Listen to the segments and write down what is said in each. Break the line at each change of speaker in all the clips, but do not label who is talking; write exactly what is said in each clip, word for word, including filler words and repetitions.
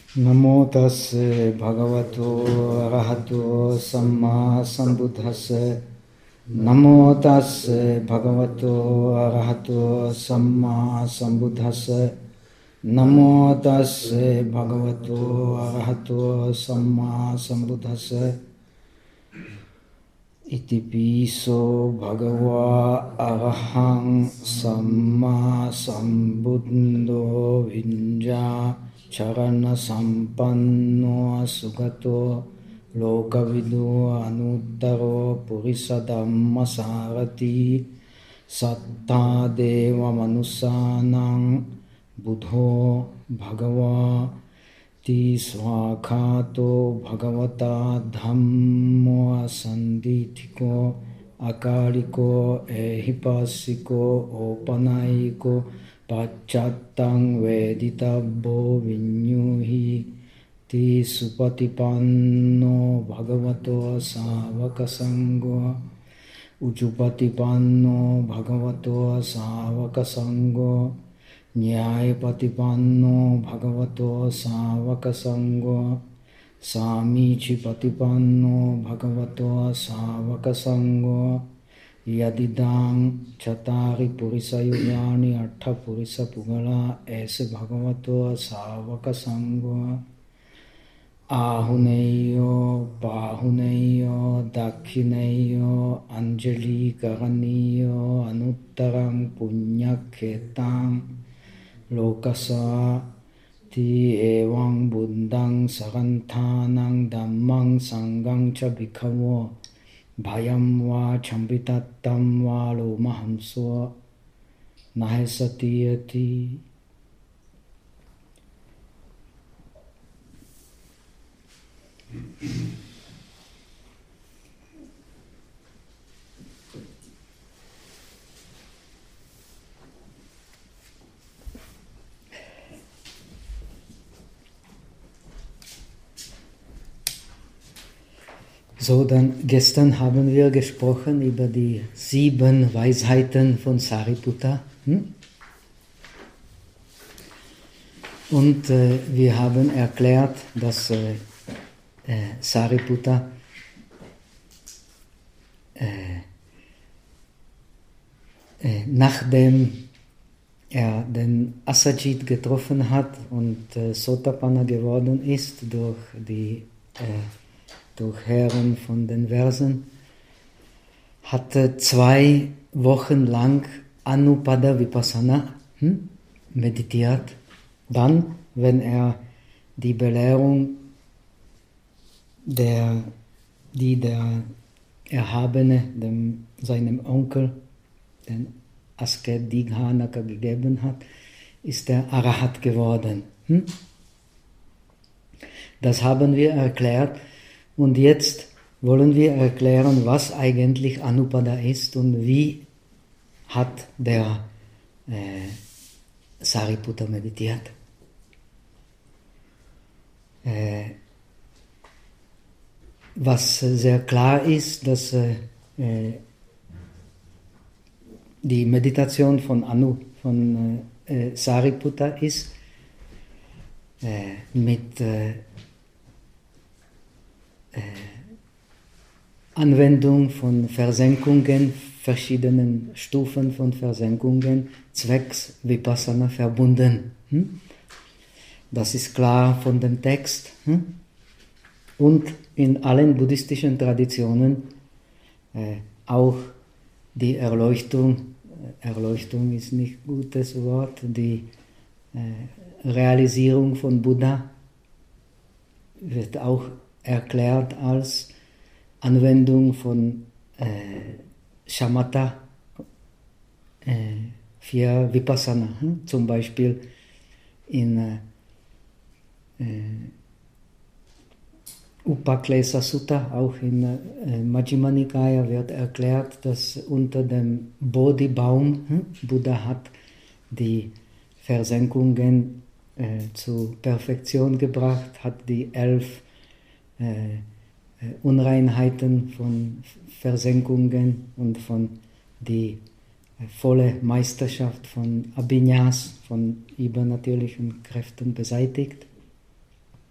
Namo tasse bhagavato arahato samma sambuddhassa. Namo tasse bhagavato arahato samma sambuddhassa. Namo tasse bhagavato arahato samma sambuddhassa. Iti piso bhagava arahang samma sambuddho vinja charana sampanno sugato lokavidu anuttaro purisa dhamma sarati satta deva manusanang buddho bhagava ti swakhato bhagavata dhammo asandithiko akariko ehipasiko opanayiko pacchatang veditabbo vinyuhi ti supatipanno bhagavato savakasangho ujupatipanno bhagavato savakasangho nyayapatipanno bhagavato savakasangho samichipatipanno bhagavato savakasangho yadidang chatari purisa yugani atta purisa pugala aise bhagavato savakasangho ahuneyo pahuneyo dakhineyo anjali karaniyo anuttarang punyakhetang lokasa ti evang buddhang saranthanang dhammang sanghang cha bhikkhaво bhayam va champitattam va lomahamso nahesatiyati. So, dann gestern haben wir gesprochen über die sieben Weisheiten von Sariputta. Hm? Und äh, wir haben erklärt, dass äh, äh, Sariputta äh, äh, nachdem er den Asajit getroffen hat und äh, Sotapanna geworden ist durch die äh, durch Hören von den Versen, hatte zwei Wochen lang Anupada Vipassana hm, meditiert. Dann, wenn er die Belehrung, der, die der Erhabene dem, seinem Onkel, den Asket Dighanaka, gegeben hat, ist er Arahat geworden. Hm? Das haben wir erklärt. Und jetzt wollen wir erklären, was eigentlich Anupada ist und wie hat der äh, Sariputta meditiert. Äh, was sehr klar ist, dass äh, die Meditation von Anu, von äh, Sariputta ist äh, mit äh, Anwendung von Versenkungen, verschiedenen Stufen von Versenkungen, zwecks Vipassana verbunden. Das ist klar von dem Text. Und in allen buddhistischen Traditionen auch die Erleuchtung, Erleuchtung ist nicht ein gutes Wort, die Realisierung von Buddha wird auch erklärt als Anwendung von äh, Shamatha äh, für Vipassana. Hm? Zum Beispiel in äh, Upaklesa Sutta, auch in äh, Majjhima Nikaya wird erklärt, dass unter dem Bodhi-Baum hm, Buddha hat die Versenkungen äh, zur Perfektion gebracht, hat die elf Äh, Unreinheiten von Versenkungen und von die äh, volle Meisterschaft von Abhinyas, von übernatürlichen Kräften beseitigt.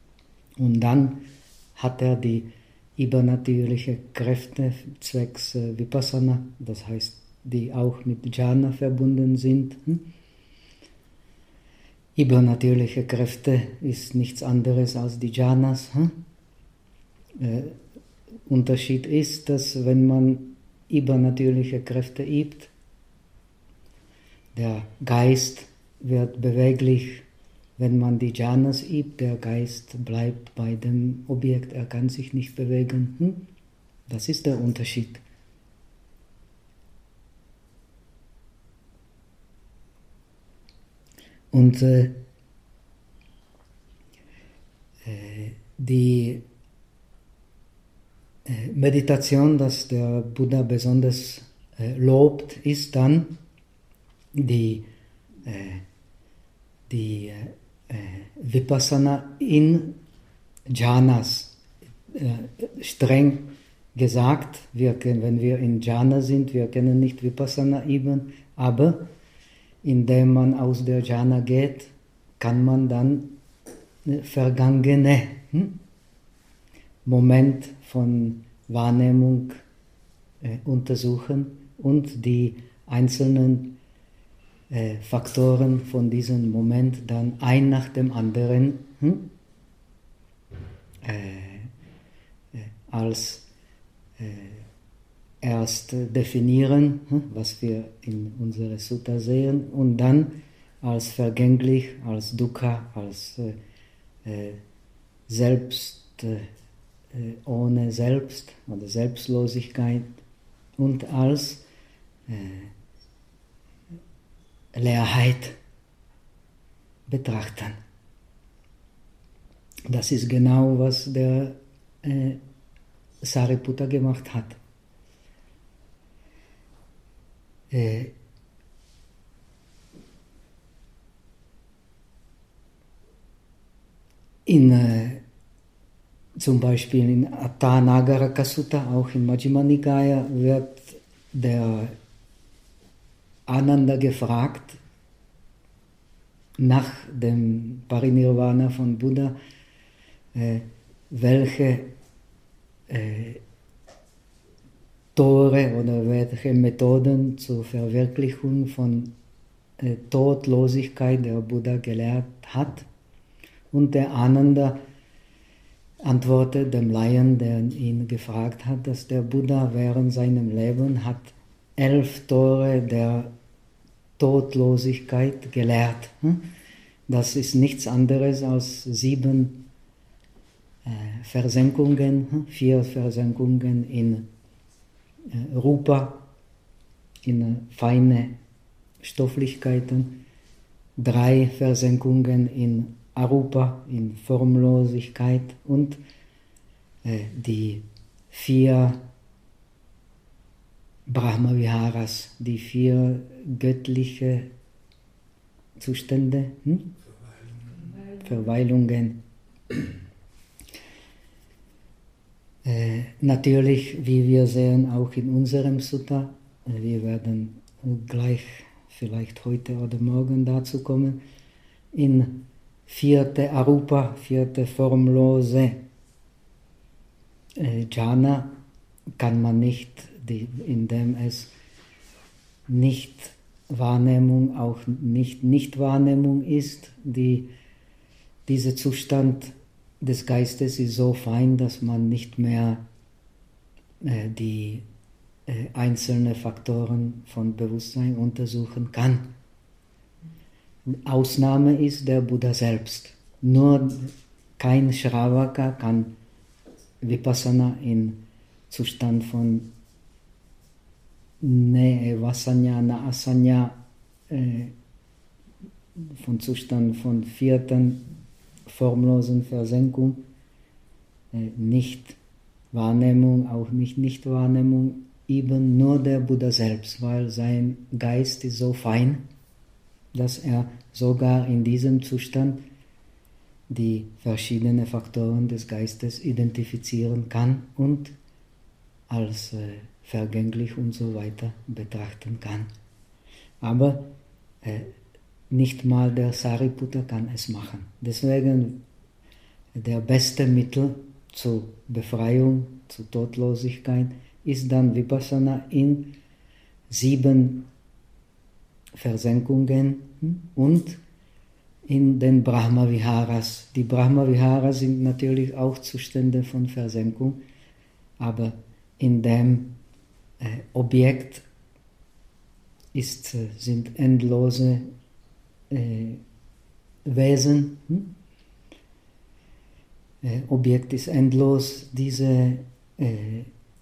Und dann hat er die übernatürliche Kräfte zwecks äh, Vipassana, das heißt, die auch mit Jhana verbunden sind. Hm? Übernatürliche Kräfte ist nichts anderes als die Jhanas. Hm? Äh, Unterschied ist, dass wenn man übernatürliche Kräfte übt, der Geist wird beweglich. Wenn man die Jhanas übt, der Geist bleibt bei dem Objekt, er kann sich nicht bewegen. Hm? Das ist der Unterschied. Und äh, äh, die äh, Meditation, das der Buddha besonders äh, lobt, ist dann die, äh, die äh, Vipassana in Jhanas. Äh, streng gesagt, wir, wenn wir in Jhana sind, wir können nicht Vipassana üben, aber indem man aus der Jhana geht, kann man dann vergangene hm, Moment von Wahrnehmung äh, untersuchen und die einzelnen äh, Faktoren von diesem Moment dann ein nach dem anderen hm, äh, äh, als äh, erst definieren, was wir in unserer Sutta sehen, und dann als vergänglich, als Dukkha, als äh, Selbst äh, ohne Selbst oder Selbstlosigkeit und als äh, Leerheit betrachten. Das ist genau, was der äh, Sariputta gemacht hat. Äh, in, äh, zum Beispiel in Attanagaraka Sutta, auch in Majjhima Nikaya, wird der Ananda gefragt nach dem Parinirvana von Buddha, äh, welche äh, Tore oder welche Methoden zur Verwirklichung von äh, Todlosigkeit der Buddha gelehrt hat. Und der Ananda antwortet dem Laien, der ihn gefragt hat, dass der Buddha während seinem Leben hat elf Tore der Todlosigkeit gelehrt. Das ist nichts anderes als sieben äh, Versenkungen, vier Versenkungen in äh, Rupa, in äh, feine Stofflichkeiten, drei Versenkungen in Arupa, in Formlosigkeit und äh, die vier Brahma-Viharas, die vier göttliche Zustände, hm? Verweilungen. Äh, natürlich, wie wir sehen, auch in unserem Sutta, äh, wir werden gleich vielleicht heute oder morgen dazu kommen, in vierte Arupa, vierte formlose äh, Jhana kann man nicht, die, indem es nicht Wahrnehmung, auch nicht Nichtwahrnehmung ist, die, dieser Zustand des Geistes ist so fein, dass man nicht mehr äh, die äh, einzelnen Faktoren von Bewusstsein untersuchen kann. Ausnahme ist der Buddha selbst. Nur kein Shravaka kann Vipassana in Zustand von Ne Vasanya, Na Asanya, äh, von Zustand von vierten formlosen Versenkung, äh, nicht Wahrnehmung, auch nicht Nichtwahrnehmung, eben nur der Buddha selbst, weil sein Geist ist so fein, dass er sogar in diesem Zustand die verschiedenen Faktoren des Geistes identifizieren kann und als äh, vergänglich und so weiter betrachten kann. Aber äh, nicht mal der Sariputta kann es machen. Deswegen der beste Mittel zur Befreiung, zur Todlosigkeit, ist dann Vipassana in sieben Versenkungen und in den Brahma-Viharas. Die Brahma-Viharas sind natürlich auch Zustände von Versenkung, aber in dem äh, Objekt ist, äh, sind endlose äh, Wesen. Hm? Äh, Objekt ist endlos, diese äh,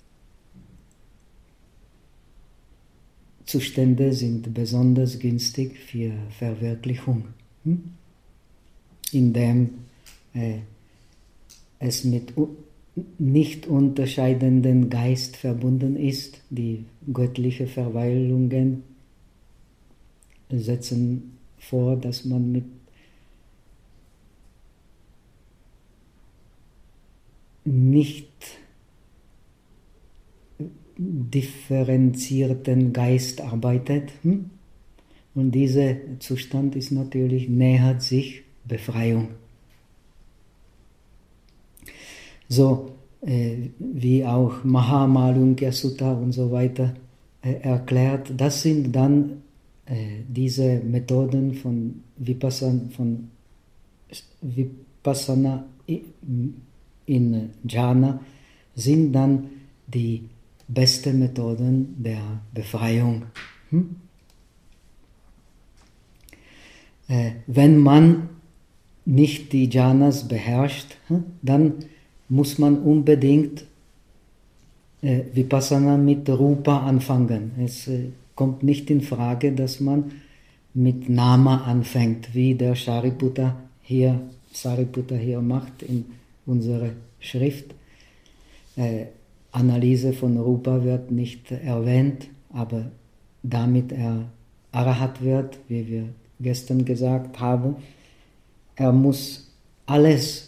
Zustände sind besonders günstig für Verwirklichung, hm? indem äh, es mit nicht unterscheidenden Geist verbunden ist. Die göttliche Verweilungen setzen vor, dass man mit nicht differenzierten Geist arbeitet. Hm? Und dieser Zustand ist natürlich, nähert sich Befreiung. So äh, wie auch Mahamalunkyya Sutta und so weiter äh, erklärt, das sind dann äh, diese Methoden von Vipassana, von Vipassana in Jhana, sind dann die besten Methoden der Befreiung. Hm? Äh, wenn man nicht die Jhanas beherrscht, hm, dann muss man unbedingt äh, Vipassana mit Rupa anfangen. Es äh, kommt nicht in Frage, dass man mit Nama anfängt, wie der Sariputta hier, Sariputta hier macht in unserer Schrift. Äh, Analyse von Rupa wird nicht erwähnt, aber damit er Arahat wird, wie wir gestern gesagt haben, er muss alles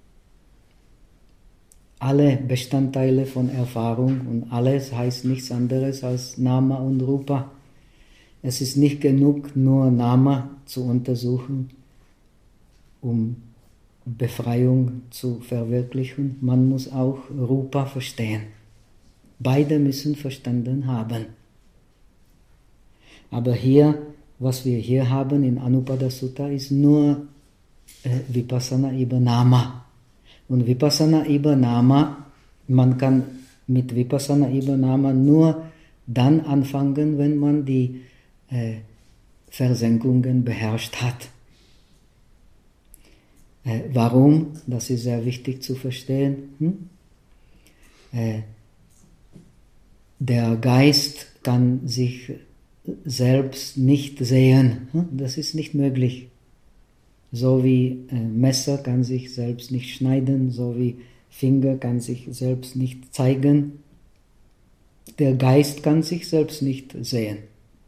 alle Bestandteile von Erfahrung, und alles heißt nichts anderes als Nama und Rupa. Es ist nicht genug, nur Nama zu untersuchen, um Befreiung zu verwirklichen. Man muss auch Rupa verstehen. Beide müssen verstanden haben. Aber hier, was wir hier haben in Anupada Sutta, ist nur äh, Vipassana über Nama. Und Vipassana über Nama, man kann mit Vipassana über Nama nur dann anfangen, wenn man die äh, Versenkungen beherrscht hat. Äh, warum? Das ist sehr wichtig zu verstehen. Hm? Äh, der Geist kann sich selbst nicht sehen. Hm? Das ist nicht möglich. So wie äh, Messer kann sich selbst nicht schneiden, so wie Finger kann sich selbst nicht zeigen. Der Geist kann sich selbst nicht sehen.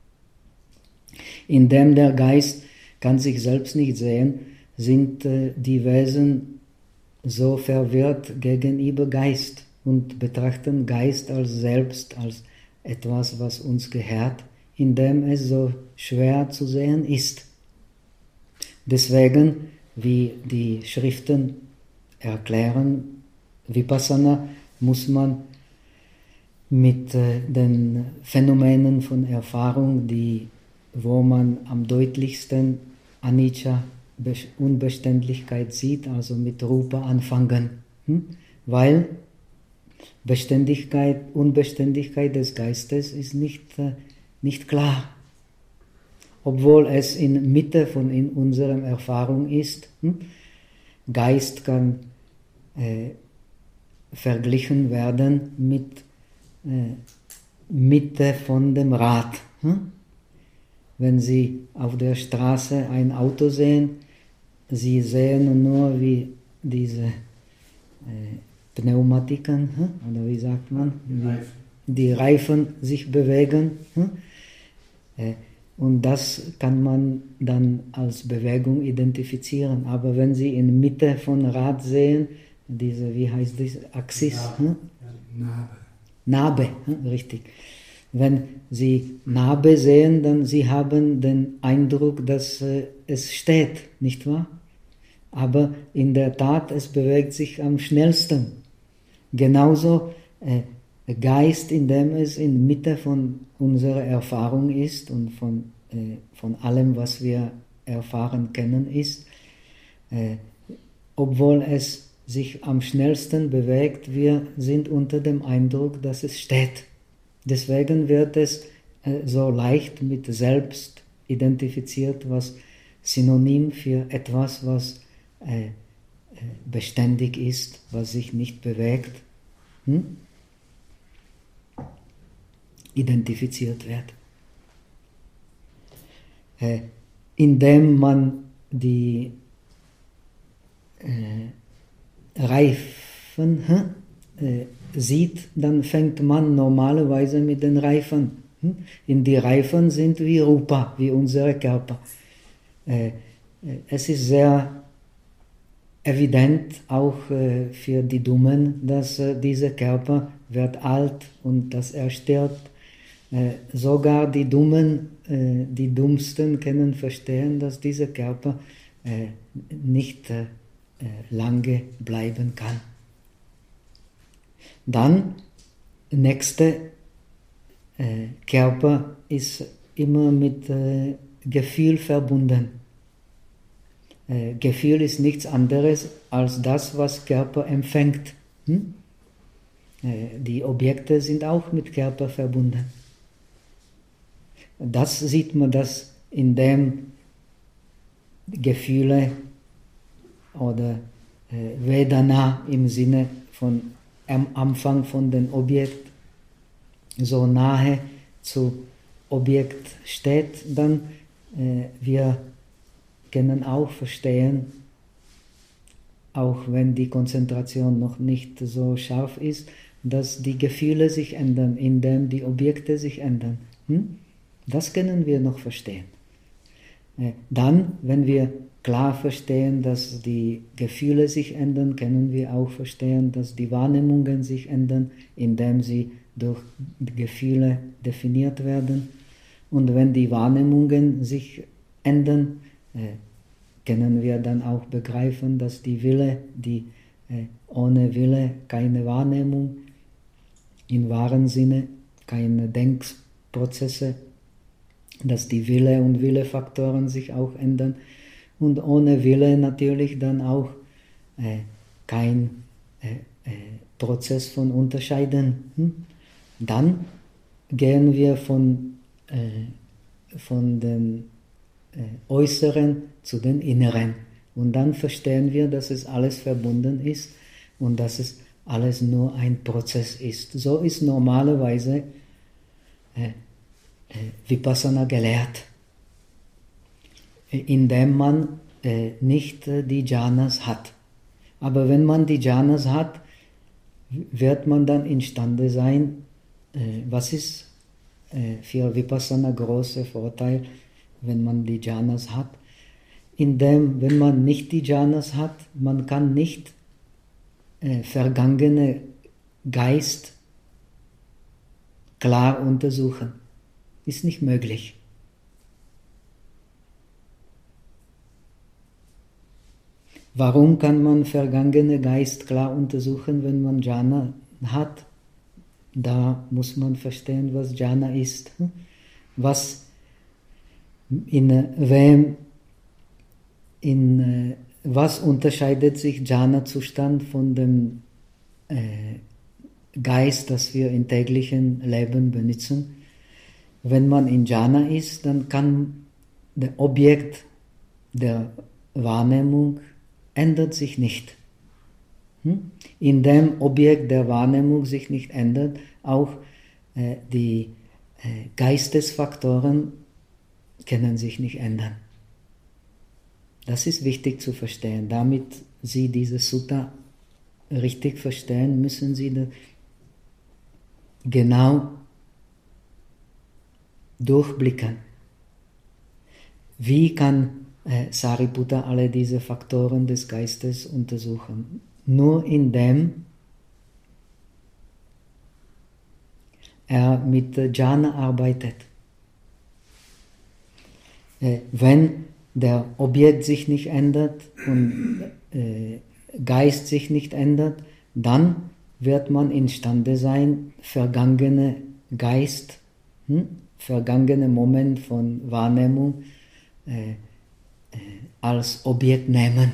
Indem der Geist kann sich selbst nicht sehen, sind äh, die Wesen so verwirrt gegenüber Geist und betrachten Geist als selbst, als etwas, was uns gehört, indem es so schwer zu sehen ist. Deswegen, wie die Schriften erklären, Vipassana muss man mit äh, den Phänomenen von Erfahrung, die, wo man am deutlichsten Anicca, Unbeständigkeit sieht, also mit Rupa anfangen. Hm? Weil Beständigkeit, Unbeständigkeit des Geistes ist nicht, äh, nicht klar. Obwohl es in Mitte von in unserer Erfahrung ist. Hm? Geist kann äh, verglichen werden mit äh, Mitte von dem Rad. Hm? Wenn Sie auf der Straße ein Auto sehen, Sie sehen nur, wie diese äh, Pneumatiken, hm? oder wie sagt man, die Reifen, die Reifen sich bewegen. Hm? Äh, Und das kann man dann als Bewegung identifizieren. Aber wenn Sie in Mitte von Rad sehen, diese, wie heißt das, Axis? Nabe. Hm? Nabe. Nabe, hm? Richtig. Wenn Sie Nabe sehen, dann Sie haben den Eindruck, dass äh, es steht, nicht wahr? aber in der Tat, es bewegt sich am schnellsten. Genauso äh, Geist, indem es in Mitte von unserer Erfahrung ist und von, äh, von allem, was wir erfahren können, ist, äh, obwohl es sich am schnellsten bewegt, wir sind unter dem Eindruck, dass es steht. Deswegen wird es äh, so leicht mit selbst identifiziert, was Synonym für etwas, was äh, äh, beständig ist, was sich nicht bewegt, hm? identifiziert wird. Äh, indem man die äh, Reifen äh, sieht, dann fängt man normalerweise mit den Reifen. Hm? In die Reifen sind wie Rupa, wie unser Körper. Äh, es ist sehr evident auch äh, für die Dummen, dass äh, dieser Körper wird alt und dass er stirbt. Äh, sogar die Dummen, äh, die Dummsten können verstehen, dass dieser Körper äh, nicht äh, lange bleiben kann. Dann, nächste äh, Körper ist immer mit äh, Gefühl verbunden. Äh, Gefühl ist nichts anderes als das, was Körper empfängt. Hm? Äh, die Objekte sind auch mit Körper verbunden. Das sieht man, dass indem Gefühle oder äh, Vedana im Sinne von am Anfang von dem Objekt so nahe zu Objekt steht, dann äh, wir können auch verstehen, auch wenn die Konzentration noch nicht so scharf ist, dass die Gefühle sich ändern, indem die Objekte sich ändern. Hm? Das können wir noch verstehen. Äh, dann, wenn wir klar verstehen, dass die Gefühle sich ändern, können wir auch verstehen, dass die Wahrnehmungen sich ändern, indem sie durch die Gefühle definiert werden. Und wenn die Wahrnehmungen sich ändern, äh, können wir dann auch begreifen, dass die Wille, die äh, ohne Wille keine Wahrnehmung, im wahren Sinne keine Denkprozesse, dass die Wille und Willefaktoren sich auch ändern und ohne Wille natürlich dann auch äh, kein äh, äh, Prozess von Unterscheiden. Hm? Dann gehen wir von, äh, von den äh, Äußeren zu den Inneren und dann verstehen wir, dass es alles verbunden ist und dass es alles nur ein Prozess ist. So ist normalerweise äh, Vipassana gelehrt, indem man äh, nicht äh, die Jhanas hat. Aber wenn man die Jhanas hat, wird man dann imstande sein, äh, was ist äh, für Vipassana großer Vorteil, wenn man die Jhanas hat, indem, wenn man nicht die Jhanas hat, man kann nicht äh, vergangene Geist klar untersuchen. Ist nicht möglich. Warum kann man vergangene Geist klar untersuchen, wenn man Jhana hat? Da muss man verstehen, was Jhana ist. Was in wem, in was unterscheidet sich Jhana-Zustand von dem äh, Geist, das wir im täglichen Leben benutzen? Wenn man in Jhana ist, dann kann das Objekt der Wahrnehmung ändert sich nicht. Hm? In dem Objekt der Wahrnehmung sich nicht ändert, auch äh, die äh, Geistesfaktoren können sich nicht ändern. Das ist wichtig zu verstehen. Damit Sie diese Sutta richtig verstehen, müssen Sie das genau durchblicken. Wie kann äh, Sariputta alle diese Faktoren des Geistes untersuchen? Nur indem er mit Jhana arbeitet. Äh, wenn der Objekt sich nicht ändert und äh, Geist sich nicht ändert, dann wird man imstande sein, vergangene Geist, hm, vergangene Moment von Wahrnehmung äh, äh, als Objekt nehmen.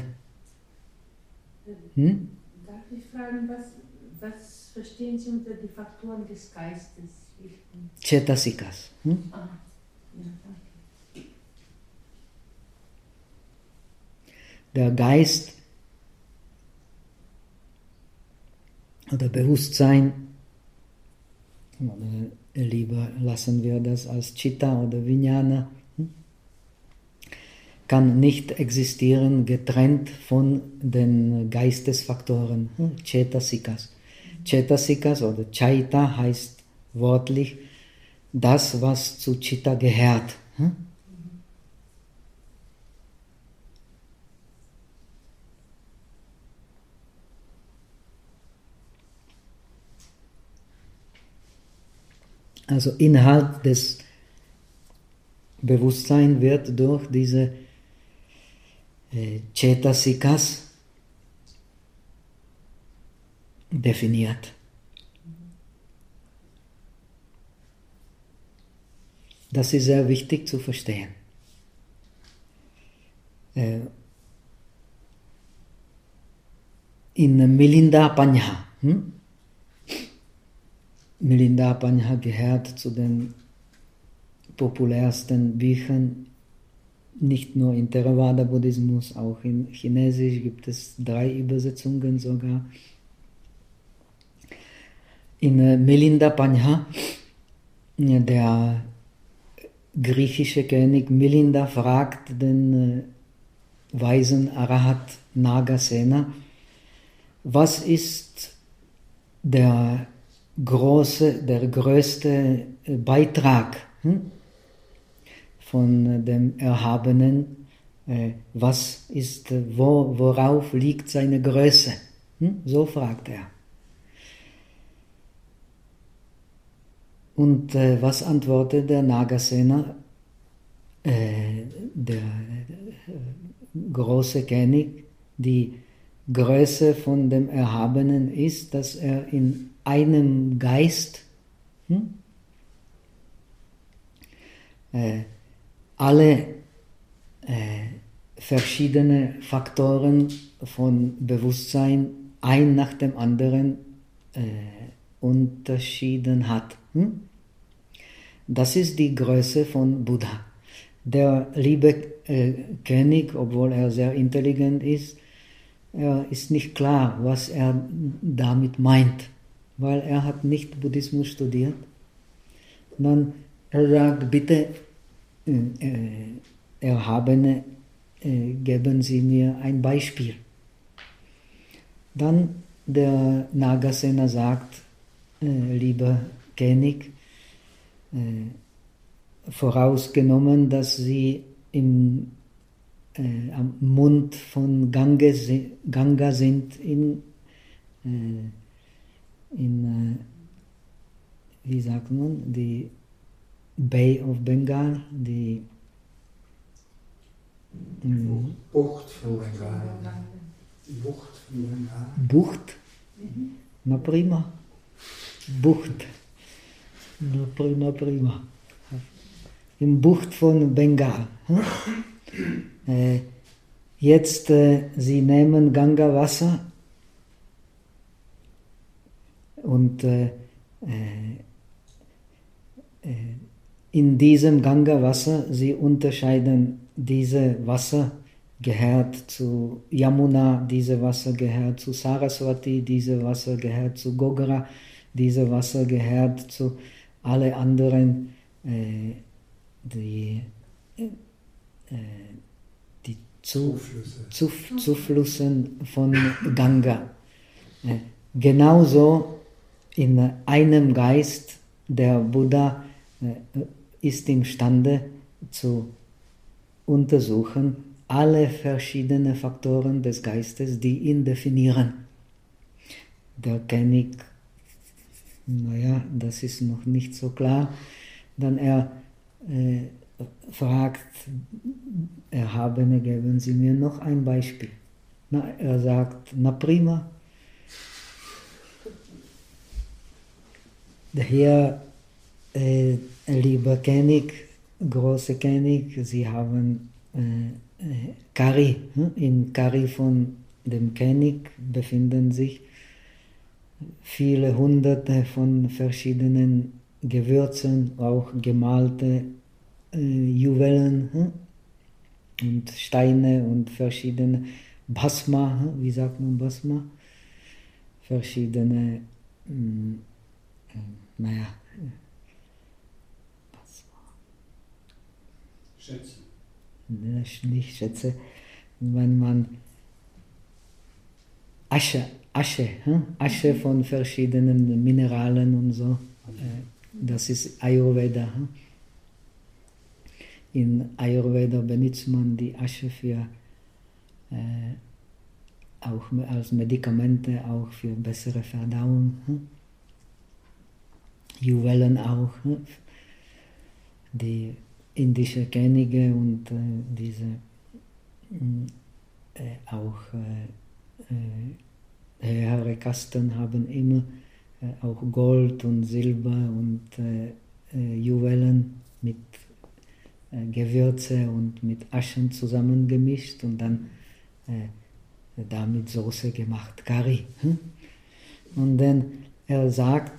Hm?
Darf ich fragen, was, was verstehen Sie unter die Faktoren des Geistes?
Cetasikas. Hm?
Ah, ja, danke.
Der Geist oder Bewusstsein, oder lieber lassen wir das als Chitta oder Vijnana, kann nicht existieren getrennt von den Geistesfaktoren, Cetasikas. Cetasikas oder Chaita heißt wortlich das, was zu Chitta gehört. Also Inhalt des Bewusstseins wird durch diese äh, Cetasikas definiert. Das ist sehr wichtig zu verstehen. Äh, in Milinda Panha, hm? Milinda Panha gehört zu den populärsten Büchern, nicht nur in Theravada-Buddhismus, auch in Chinesisch gibt es drei Übersetzungen sogar. In Milinda Panha, der griechische König Milinda fragt den weisen Arahat Nagasena, was ist der große, der größte Beitrag hm, von dem Erhabenen, äh, was ist, wo, worauf liegt seine Größe? Hm? So fragt er. Und äh, was antwortet der Nagasena? Äh, der äh, große König, die Größe von dem Erhabenen ist, dass er in einem Geist hm, äh, alle äh, verschiedene Faktoren von Bewusstsein ein nach dem anderen äh, unterschieden hat. Hm? Das ist die Größe von Buddha. Der liebe äh, König, obwohl er sehr intelligent ist, er ist nicht klar, was er damit meint, weil er hat nicht Buddhismus studiert. Und dann er sagt, bitte, äh, Erhabene, äh, geben Sie mir ein Beispiel. Dann der Nagasena sagt, äh, lieber König, äh, vorausgenommen, dass Sie im, äh, am Mund von Gange, Ganga sind, in, äh, in äh, wie sagt man, die Bay of Bengal, die
mh, Bucht von Bengal. Bucht von Bengal.
Bucht? Mhm. Na prima. Bucht. Na prima, prima. Im Bucht von Bengal. Hm? Äh, jetzt, äh, Sie nehmen Ganga-Wasser und äh, äh, in diesem Ganga-Wasser, Sie unterscheiden, diese Wasser gehört zu Yamuna, diese Wasser gehört zu Saraswati, diese Wasser gehört zu Gogara, diese Wasser gehört zu alle anderen, äh, die, äh, die zu,
Zuflüsse.
Zuf, Zuflüssen von Ganga. Äh, genauso in einem Geist, der Buddha äh, ist imstande zu untersuchen alle verschiedenen Faktoren des Geistes, die ihn definieren. Der König, naja, das ist noch nicht so klar. Dann er äh, fragt Erhabene, geben Sie mir noch ein Beispiel. Na, er sagt, na prima. Hier, äh, lieber König, großer König, Sie haben äh, äh, Curry. Hm? In Curry von dem König befinden sich viele hunderte von verschiedenen Gewürzen, auch gemalte äh, Juwelen hm? und Steine und verschiedene Bhasma, hm? Wie sagt man Bhasma? Verschiedene, mh, naja,
Schätze.
Nicht Schätze, wenn man Asche, Asche, hm? Asche von verschiedenen Mineralen und so, das ist Ayurveda. Hm? In Ayurveda benutzt man die Asche für, äh, auch als Medikamente, auch für bessere Verdauung. Hm? Juwelen auch, hm? Die indische Könige und äh, diese äh, auch äh, äh, höhere Kasten haben immer äh, auch Gold und Silber und äh, äh, Juwelen mit äh, Gewürze und mit Aschen zusammengemischt und dann äh, damit Soße gemacht, Curry. Hm? Und dann er sagt,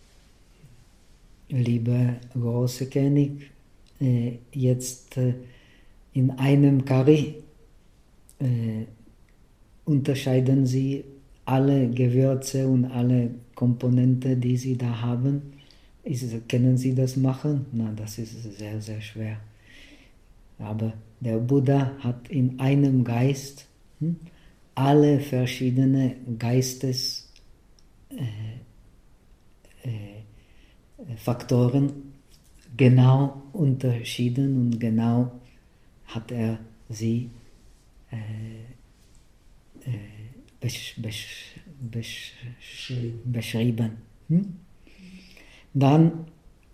lieber große König, äh, jetzt äh, in einem Curry äh, unterscheiden Sie alle Gewürze und alle Komponenten, die Sie da haben. Ist, können Sie das machen? Na, das ist sehr, sehr schwer. Aber der Buddha hat in einem Geist hm, alle verschiedenen Geistes äh, äh, Faktoren genau unterschieden und genau hat er sie äh, äh, besch, besch, besch, beschrieben. Hm? Dann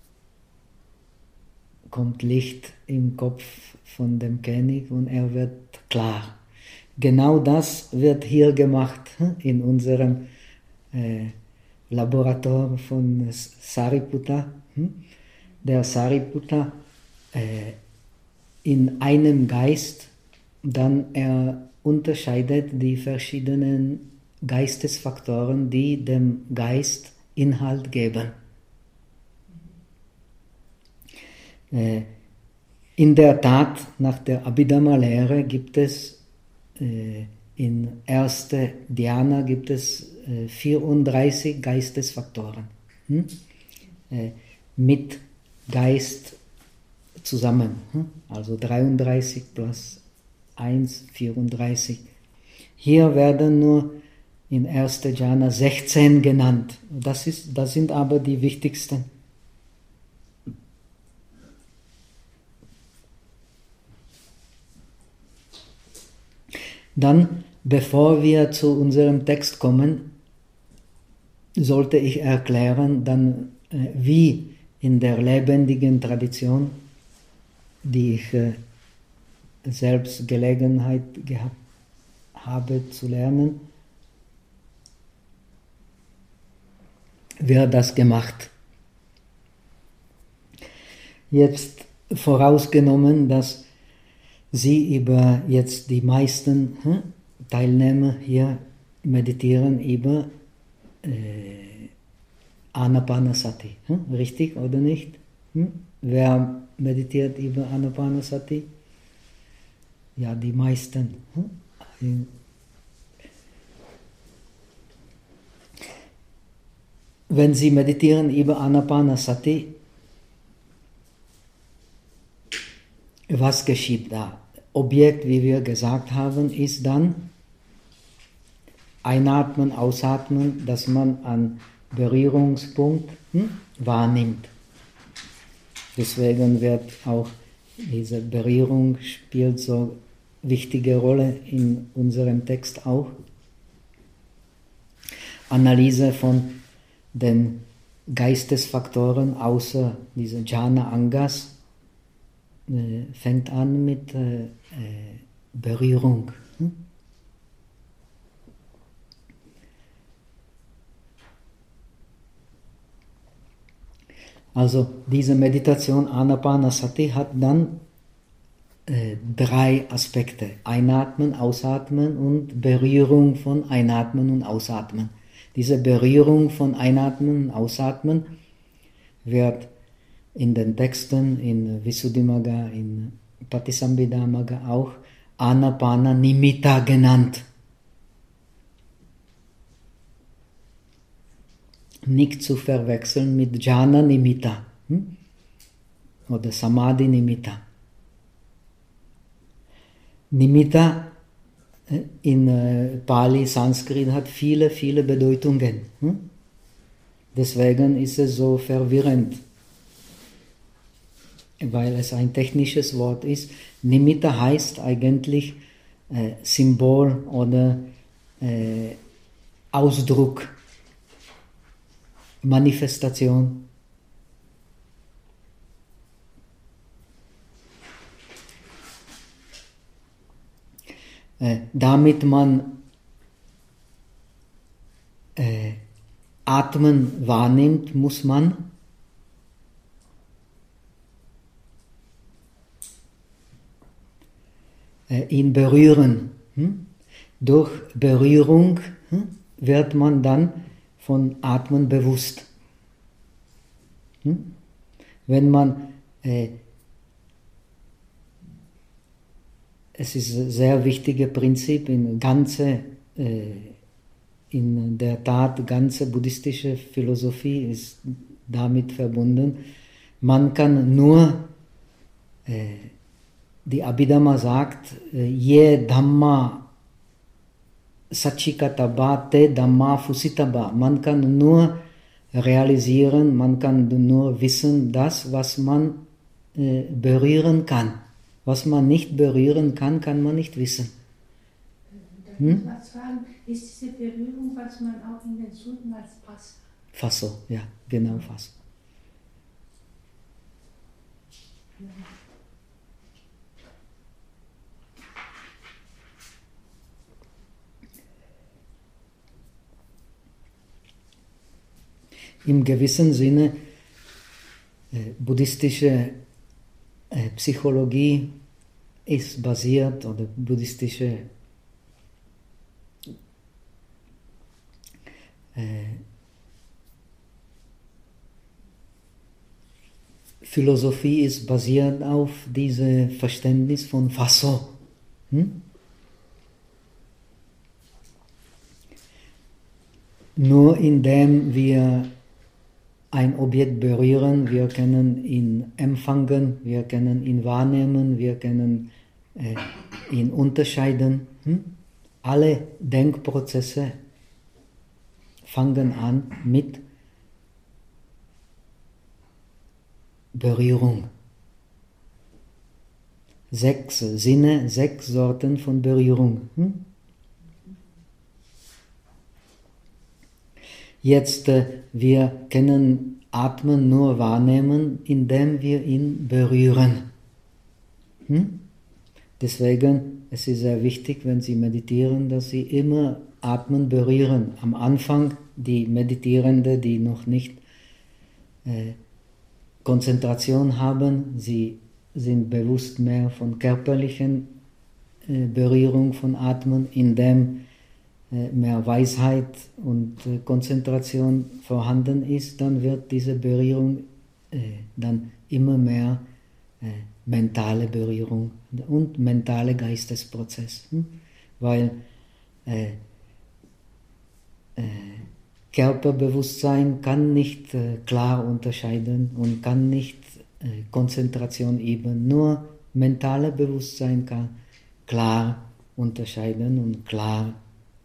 kommt Licht im Kopf von dem König und er wird klar. Genau das wird hier gemacht in unserem äh, Laboratorium von Sariputta. Hm? Der Sariputta äh, in einem Geist, dann er unterscheidet die verschiedenen Geistesfaktoren, die dem Geist Inhalt geben. Äh, in der Tat, nach der Abhidhamma-Lehre gibt es äh, in erste Dhyana gibt es äh, vierunddreißig Geistesfaktoren. Hm? Äh, mit Geist zusammen. Also dreiunddreißig plus eins, vierunddreißig. Hier werden nur in erster Jhana sechzehn genannt. Das, ist, das sind aber die wichtigsten. Dann, bevor wir zu unserem Text kommen, sollte ich erklären, dann, äh, wie in der lebendigen Tradition, die ich äh, selbst Gelegenheit gehabt habe zu lernen, wird das gemacht. Jetzt vorausgenommen, dass Sie über jetzt die meisten hm, Teilnehmer hier meditieren über äh, Anapanasati. Hm? Richtig oder nicht? Hm? Wer meditiert über Anapanasati? Ja, die meisten. Hm? Wenn Sie meditieren über Anapanasati, was geschieht da? Objekt, wie wir gesagt haben, ist dann Einatmen, Ausatmen, dass man an Berührungspunkt hm, wahrnimmt. Deswegen wird auch diese Berührung spielt so wichtige Rolle in unserem Text auch. Analyse von den Geistesfaktoren außer diese Jhana Angas, äh, fängt an mit äh, äh, Berührung. Hm? Also diese Meditation Anapanasati hat dann äh, drei Aspekte. Einatmen, Ausatmen und Berührung von Einatmen und Ausatmen. Diese Berührung von Einatmen und Ausatmen wird in den Texten, in Visuddhimagga, in Patisambhidamagga auch Anapana Nimitta genannt. Nicht zu verwechseln mit Jhana Nimitta hm? oder Samadhi Nimitta. Nimitta in äh, Pali, Sanskrit hat viele, viele Bedeutungen. Hm? Deswegen ist es so verwirrend, weil es ein technisches Wort ist. Nimitta heißt eigentlich äh, Symbol oder äh, Ausdruck, Manifestation. Äh, damit man äh, Atmen wahrnimmt, muss man äh, ihn berühren. Hm? Durch Berührung hm, wird man dann von Atmen bewusst. Hm? Wenn man, äh, es ist ein sehr wichtiges Prinzip in ganze, äh, in der Tat, ganze buddhistische Philosophie ist damit verbunden. Man kann nur, äh, die Abhidhamma sagt, äh, je Dhamma Sachikataba te Dhamma Fusitaba. Man kann nur realisieren, man kann nur wissen, das, was man äh, berühren kann. Was man nicht berühren kann, kann man nicht wissen.
Darf ich hm? was fragen? Ist diese Berührung, was man auch in den Sutren als Pass?
Fasso, ja, genau, Fasso.
Ja.
Im gewissen Sinne, äh, buddhistische äh, Psychologie ist basiert, oder buddhistische äh, Philosophie ist basiert auf diesem Verständnis von Fasso. Hm? Nur indem wir ein Objekt berühren, wir können ihn empfangen, wir können ihn wahrnehmen, wir können äh, ihn unterscheiden. Hm? Alle Denkprozesse fangen an mit Berührung. Sechs Sinne, sechs Sorten von Berührung. Hm? Jetzt, äh, wir können Atmen nur wahrnehmen, indem wir ihn berühren. Hm? Deswegen es ist es sehr wichtig, wenn Sie meditieren, dass Sie immer Atmen berühren. Am Anfang, die Meditierenden, die noch nicht äh, Konzentration haben, sie sind bewusst mehr von körperlichen äh, Berührung von Atmen, indem mehr Weisheit und Konzentration vorhanden ist, dann wird diese Berührung äh, dann immer mehr äh, mentale Berührung und mentale Geistesprozess. Hm? Weil äh, äh, Körperbewusstsein kann nicht äh, klar unterscheiden und kann nicht äh, Konzentration üben. Nur mentale Bewusstsein kann klar unterscheiden und klar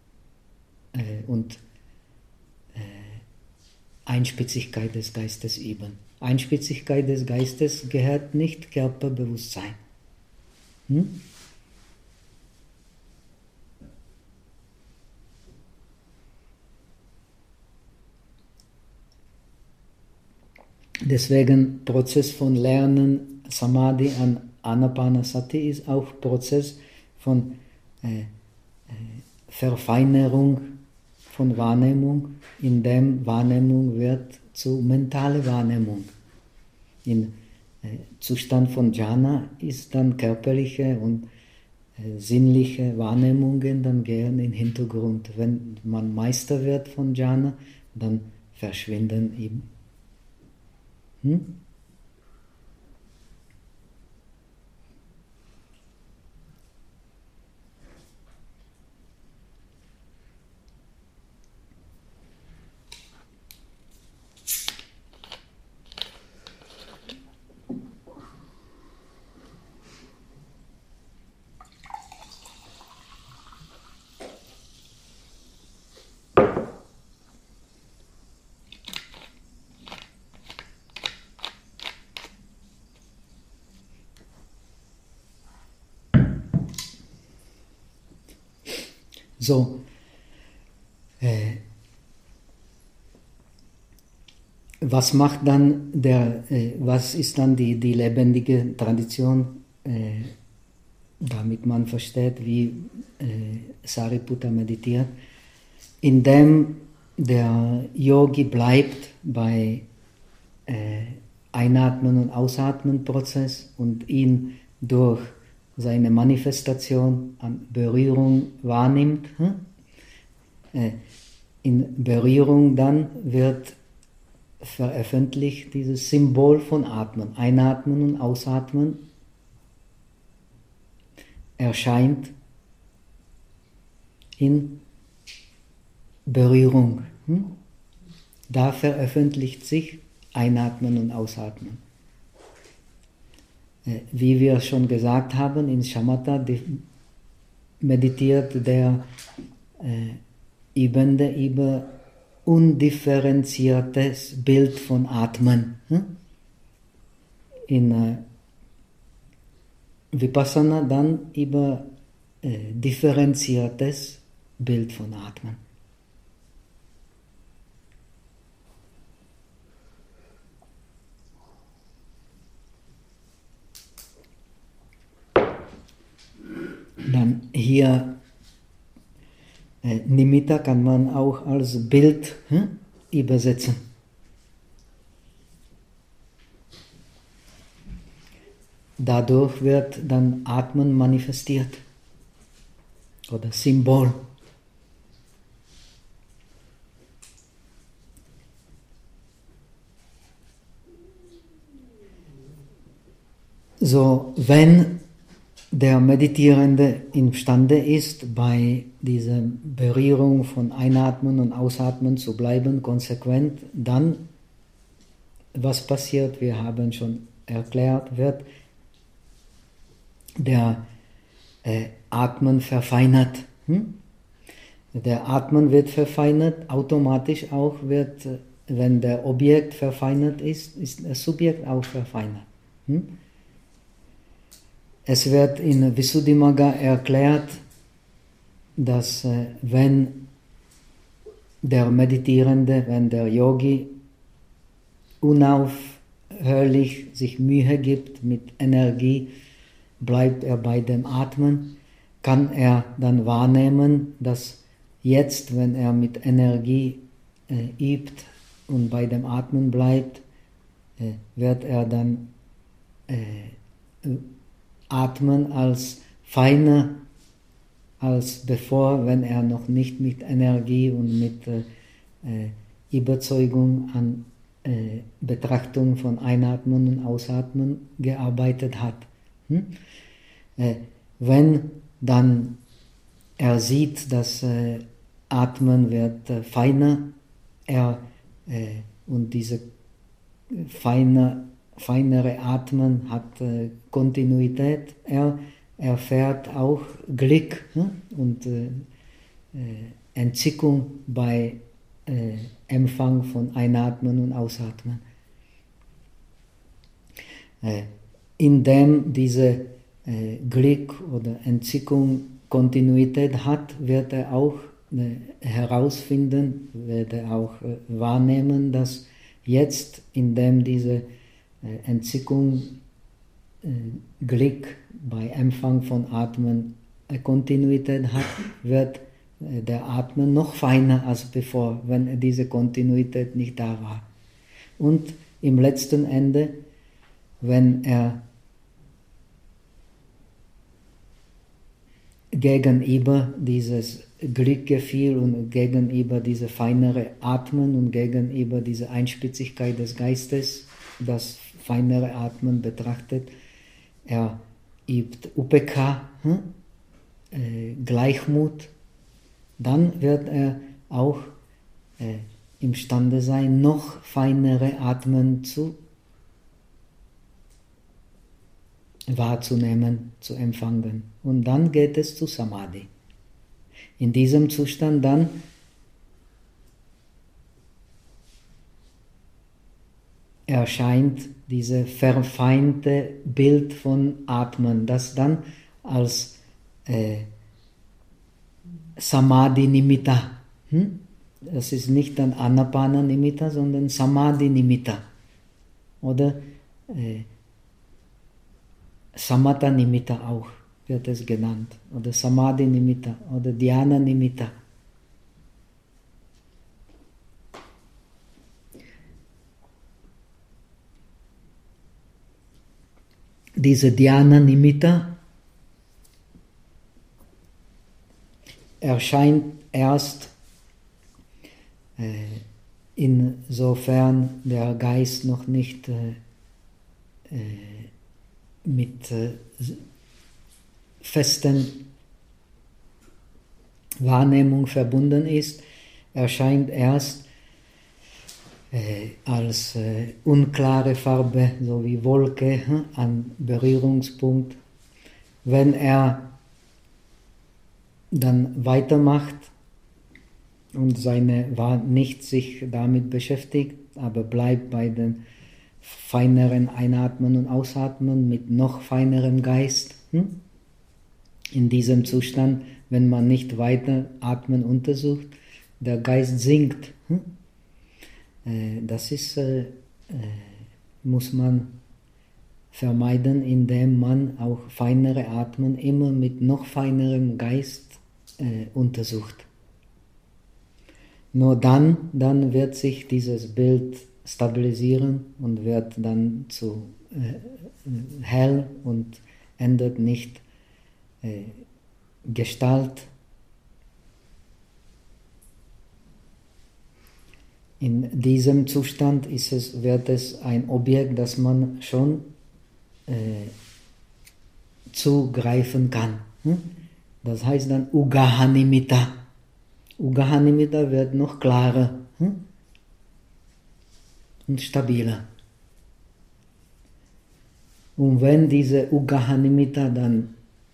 und äh, Einspitzigkeit des Geistes üben. Einspitzigkeit des Geistes gehört nicht Körperbewusstsein. Hm? Deswegen Prozess von Lernen, Samadhi an Anapanasati ist auch Prozess von äh, äh, Verfeinerung von Wahrnehmung, in dem Wahrnehmung wird zu mentale Wahrnehmung. In äh, Zustand von Jhana ist dann körperliche und äh, sinnliche Wahrnehmungen dann gehen in den Hintergrund. Wenn man Meister wird von Jhana, dann verschwinden ihm. Hm? So, äh, was macht dann der, äh, was ist dann die, die lebendige Tradition, äh, damit man versteht, wie äh, Sariputta meditiert, indem der Yogi bleibt bei äh, Einatmen- und Ausatmen-Prozess und ihn durch seine Manifestation an Berührung wahrnimmt. In Berührung dann wird veröffentlicht dieses Symbol von Atmen. Einatmen und Ausatmen erscheint in Berührung. Da veröffentlicht sich Einatmen und Ausatmen. Wie wir schon gesagt haben, in Shamatha meditiert der äh, Übende über undifferenziertes Bild von Atmen. Hm? In äh, Vipassana dann über äh, differenziertes Bild von Atmen. Dann hier äh, Nimitta kann man auch als Bild hm, übersetzen. Dadurch wird dann Atmen manifestiert oder Symbol. So, wenn der Meditierende imstande ist, bei dieser Berührung von Einatmen und Ausatmen zu bleiben, konsequent, dann, was passiert, wir haben schon erklärt, wird der äh, Atmen verfeinert. Hm? Der Atmen wird verfeinert, automatisch auch wird, wenn der Objekt verfeinert ist, ist das Subjekt auch verfeinert. Hm? Es wird in Visuddhimagga erklärt, dass äh, wenn der Meditierende, wenn der Yogi unaufhörlich sich Mühe gibt mit Energie, bleibt er bei dem Atmen, kann er dann wahrnehmen, dass jetzt, wenn er mit Energie äh, übt und bei dem Atmen bleibt, äh, wird er dann äh, atmen als feiner als bevor, wenn er noch nicht mit Energie und mit äh, äh, Überzeugung an äh, Betrachtung von Einatmen und Ausatmen gearbeitet hat. Hm? Äh, wenn dann er sieht, dass äh, Atmen wird äh, feiner, er äh, und diese feine feinere Atmen hat äh, Kontinuität, er erfährt auch Glück hm? und äh, äh, Entzückung bei äh, Empfang von Einatmen und Ausatmen. Äh, indem diese äh, Glück oder Entzückung Kontinuität hat, wird er auch äh, herausfinden, wird er auch äh, wahrnehmen, dass jetzt, indem diese Entzückung äh, Glück bei Empfang von Atmen äh, Kontinuität hat, wird äh, der Atmen noch feiner als bevor, wenn diese Kontinuität nicht da war. Und im letzten Ende, wenn er gegenüber dieses Glückgefühl und gegenüber diese feinere Atmen und gegenüber diese Einspitzigkeit des Geistes, das feinere Atmen betrachtet, er übt Upekha, hm? äh, Gleichmut, dann wird er auch äh, imstande sein, noch feinere Atmen zu wahrzunehmen, zu empfangen. Und dann geht es zu Samadhi. In diesem Zustand dann erscheint dieses verfeinerte Bild von Atmen, das dann als äh, Samadhi-Nimitta, hm? Das ist nicht dann Anapana-Nimitta, sondern Samadhi-Nimitta oder äh, Samatha-Nimitta auch wird es genannt, oder Samadhi-Nimitta oder Dhyana-Nimitta. Diese Dhyana-Nimitta erscheint erst äh, insofern der Geist noch nicht äh, äh, mit äh, festen Wahrnehmung verbunden ist, erscheint erst äh, als äh, unklare Farbe, so wie Wolke, hm, an Berührungspunkt. Wenn er dann weitermacht und seine Wahr nicht sich damit beschäftigt, aber bleibt bei den feineren Einatmen und Ausatmen mit noch feinerem Geist. Hm? In diesem Zustand, wenn man nicht weiter Atmen untersucht, der Geist sinkt. Hm? Äh, das ist, äh, äh, muss man vermeiden, indem man auch feinere Atmen immer mit noch feinerem Geist äh, untersucht. Nur dann, dann wird sich dieses Bild stabilisieren und wird dann zu äh, hell und ändert nicht äh, Gestalt. In diesem Zustand ist es, wird es ein Objekt, das man schon äh, zugreifen kann. Hm? Das heißt dann Ugaha-Nimitta. Ugaha-Nimitta wird noch klarer. Hm? Und stabiler. Und wenn diese Ugaha-Nimitta dann,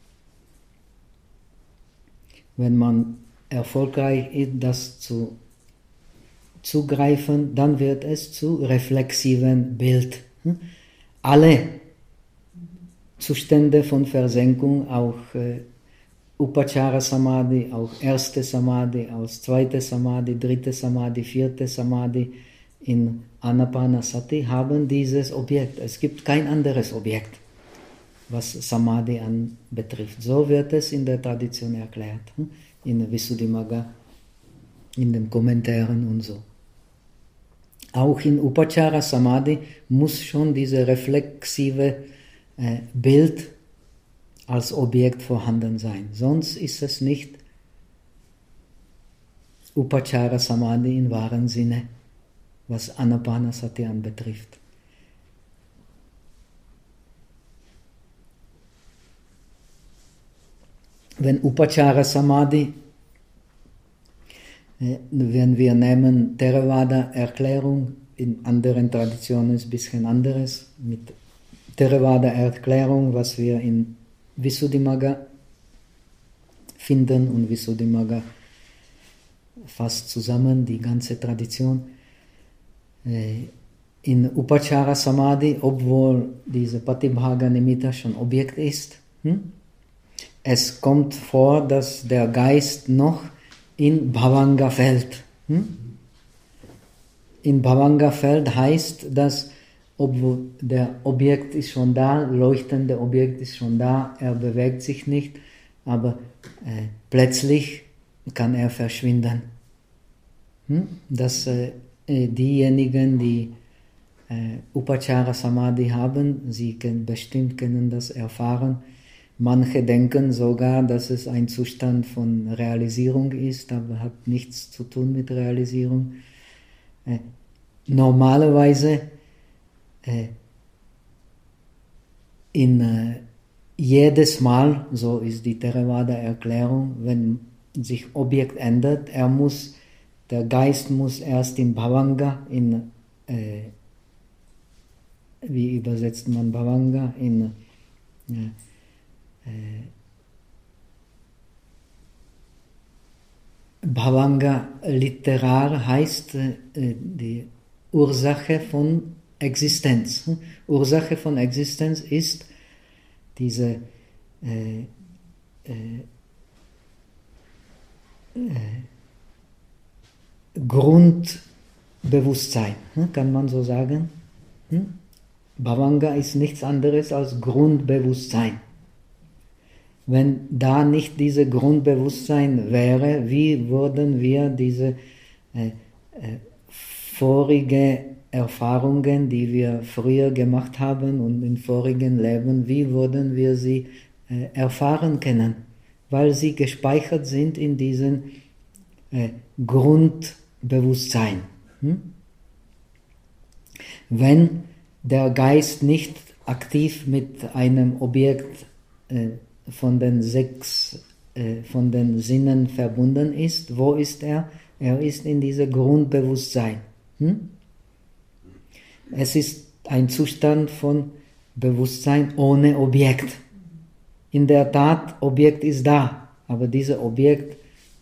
wenn man erfolgreich ist, das zu zugreifen, dann wird es zu reflexiven Bild. Alle Zustände von Versenkung, auch äh, Upachara Samadhi, auch erste Samadhi, auch zweite Samadhi, dritte Samadhi, vierte Samadhi, in Anapanasati haben dieses Objekt. Es gibt kein anderes Objekt, was Samadhi anbetrifft. So wird es in der Tradition erklärt, in Visuddhimagga, in den Kommentaren und so. Auch in Upachara Samadhi muss schon dieses reflexive äh, Bild als Objekt vorhanden sein. Sonst ist es nicht Upachara Samadhi im wahren Sinne, was Anapanasati anbetrifft. Wenn Upachara Samadhi, wenn wir nehmen Theravada-Erklärung, in anderen Traditionen ist es ein bisschen anderes, mit Theravada-Erklärung, was wir in Visuddhimagga finden, und Visuddhimagga fasst zusammen die ganze Tradition. In Upachara Samadhi, obwohl diese Patibhaga Nimitta schon Objekt ist, hm? es kommt vor, dass der Geist noch in Bhavanga fällt. Hm? In Bhavanga fällt heißt, dass obwohl der Objekt ist schon da, leuchtende Objekt ist schon da, er bewegt sich nicht, aber äh, plötzlich kann er verschwinden. Hm? Dass äh, diejenigen, die äh, Upachara Samadhi haben, sie können, bestimmt können das erfahren. Manche denken sogar, dass es ein Zustand von Realisierung ist, aber hat nichts zu tun mit Realisierung. Äh, normalerweise äh, in äh, jedes Mal, so ist die Theravada-Erklärung, wenn sich Objekt ändert, er muss, der Geist muss erst in Bhavanga, in, äh, wie übersetzt man Bhavanga, in äh, Bhavanga literar heißt äh, die Ursache von Existenz. Ursache von Existenz ist diese äh, äh, äh, Grundbewusstsein, kann man so sagen. Bhavanga ist nichts anderes als Grundbewusstsein. Wenn da nicht dieses Grundbewusstsein wäre, wie würden wir diese äh, äh, vorige Erfahrungen, die wir früher gemacht haben und in vorigen Leben, wie würden wir sie äh, erfahren können? Weil sie gespeichert sind in diesem äh, Grundbewusstsein. Hm? Wenn der Geist nicht aktiv mit einem Objekt äh, von den sechs, äh, von den Sinnen verbunden ist, wo ist er? Er ist in diesem Grundbewusstsein. Hm? Es ist ein Zustand von Bewusstsein ohne Objekt. In der Tat, Objekt ist da, aber dieses Objekt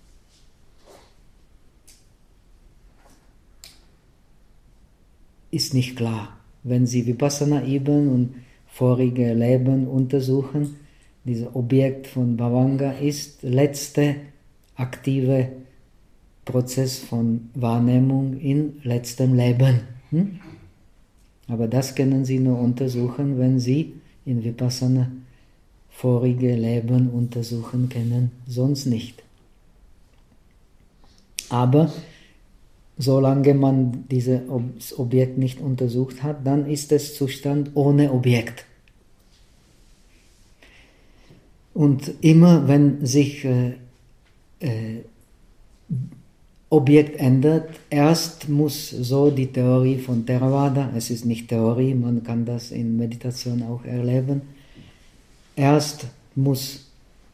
ist nicht klar. Wenn Sie Vipassana üben und vorige Leben untersuchen, dieses Objekt von Bhavanga ist der letzte aktive Prozess von Wahrnehmung in letztem Leben. Hm? Aber das können Sie nur untersuchen, wenn Sie in Vipassana vorige Leben untersuchen können, sonst nicht. Aber solange man dieses Objekt nicht untersucht hat, dann ist es Zustand ohne Objekt. Und immer wenn sich äh, äh, Objekt ändert, erst muss so die Theorie von Theravada, es ist nicht Theorie, man kann das in Meditation auch erleben, erst muss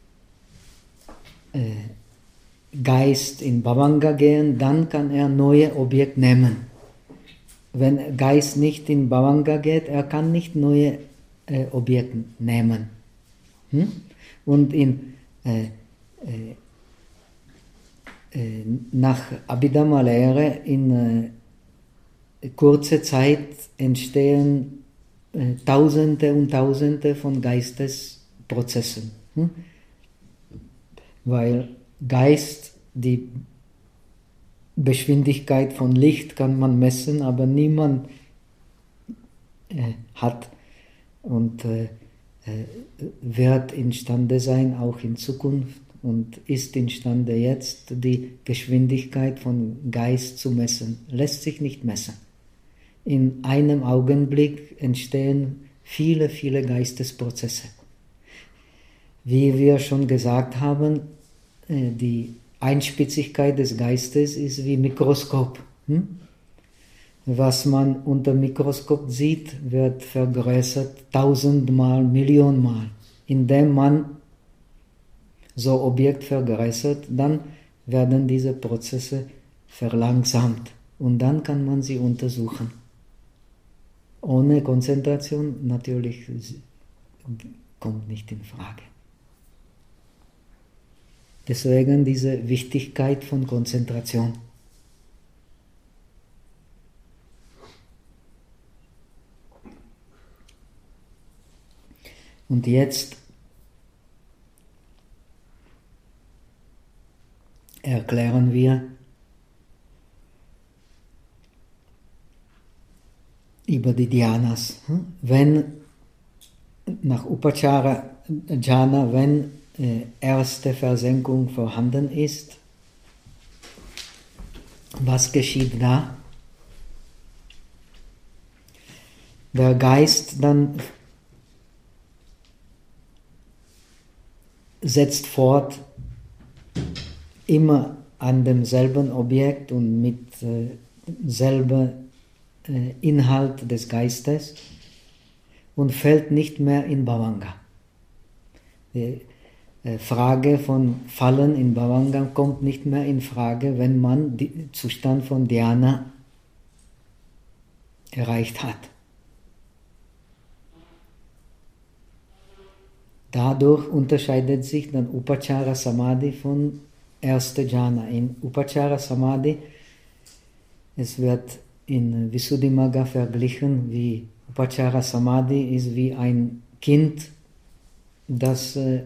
äh, Geist in Bhavanga gehen, dann kann er neue Objekt nehmen. Wenn Geist nicht in Bhavanga geht, er kann nicht neue äh, Objekte nehmen. Hm? Und in, äh, äh, äh, nach Abhidhamma-Lehre in äh, kurzer Zeit entstehen äh, Tausende und Tausende von Geistesprozessen. Hm? Weil Geist, die Geschwindigkeit von Licht kann man messen, aber niemand äh, hat und äh, wird imstande sein, auch in Zukunft und ist imstande jetzt, die Geschwindigkeit von Geist zu messen. Lässt sich nicht messen. In einem Augenblick entstehen viele, viele Geistesprozesse. Wie wir schon gesagt haben, die Einspitzigkeit des Geistes ist wie Mikroskop. Hm? Was man unter Mikroskop sieht, wird vergrößert tausendmal, millionenmal. Indem man so Objekt vergrößert, dann werden diese Prozesse verlangsamt und dann kann man sie untersuchen. Ohne Konzentration natürlich kommt nicht in Frage. Deswegen diese Wichtigkeit von Konzentration. Und jetzt erklären wir über die Dhyanas. Wenn nach Upachara Jhana, wenn äh, erste Versenkung vorhanden ist, was geschieht da? Der Geist dann setzt fort, immer an demselben Objekt und mit äh, selben äh, Inhalt des Geistes und fällt nicht mehr in Bhavanga. Die äh, Frage von Fallen in Bhavanga kommt nicht mehr in Frage, wenn man den Zustand von Dhyana erreicht hat. Dadurch unterscheidet sich dann Upachara Samadhi von erster Jhana. In Upachara Samadhi, es wird in Visuddhimagga verglichen, wie Upachara Samadhi ist wie ein Kind, das äh,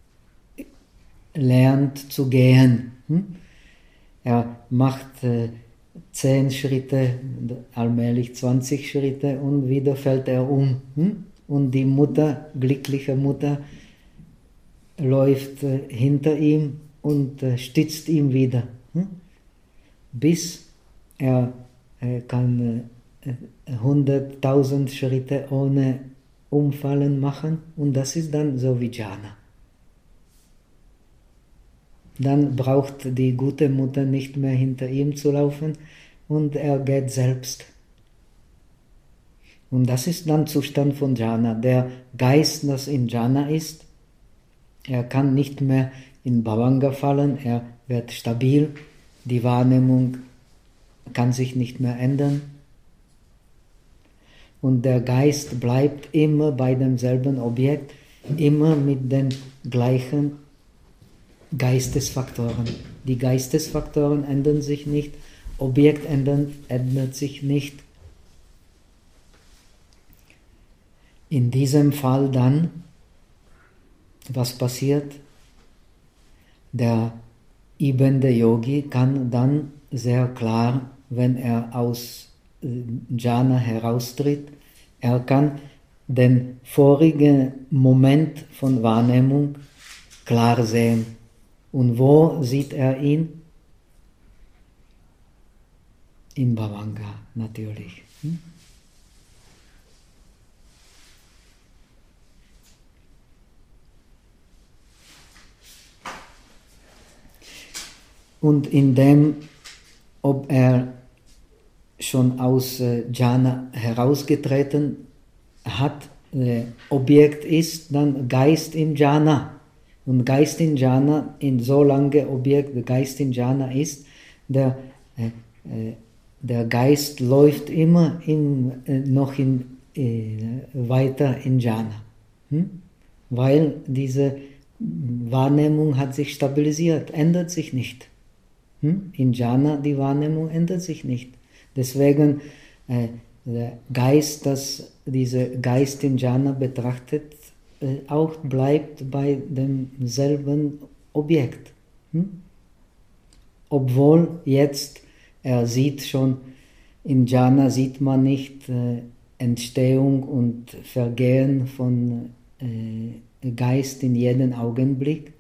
lernt zu gehen. Hm? Er macht äh, zehn Schritte, allmählich zwanzig Schritte und wieder fällt er um. Hm? Und die Mutter, glückliche Mutter, läuft äh, hinter ihm und äh, stützt ihn wieder, hm? bis er äh, kann äh, hunderttausend Schritte ohne Umfallen machen und das ist dann so wie Jhana. Dann braucht die gute Mutter nicht mehr hinter ihm zu laufen und er geht selbst. Und das ist dann Zustand von Jhana. Der Geist, das in Jhana ist, er kann nicht mehr in Bhavanga fallen, er wird stabil, die Wahrnehmung kann sich nicht mehr ändern. Und der Geist bleibt immer bei demselben Objekt, immer mit den gleichen Geistesfaktoren. Die Geistesfaktoren ändern sich nicht, Objekt ändern, ändert sich nicht. In diesem Fall dann, was passiert? Der übende Yogi kann dann sehr klar, wenn er aus Jhana heraustritt, er kann den vorigen Moment von Wahrnehmung klar sehen. Und wo sieht er ihn? In Bhavanga natürlich. Hm? Und in dem, ob er schon aus äh, Jhana herausgetreten hat, äh, Objekt ist, dann Geist in Jhana. Und Geist in Jhana, in so lange Objekt Geist in Jhana ist, der, äh, äh, der Geist läuft immer in, äh, noch in, äh, weiter in Jhana. Hm? Weil diese Wahrnehmung hat sich stabilisiert, ändert sich nicht. In Jhana, die Wahrnehmung ändert sich nicht. Deswegen, äh, der Geist, das dieser Geist in Jhana betrachtet, äh, auch bleibt bei demselben Objekt. Hm? Obwohl jetzt, er sieht schon, in Jhana sieht man nicht äh, Entstehung und Vergehen von äh, Geist in jedem Augenblick.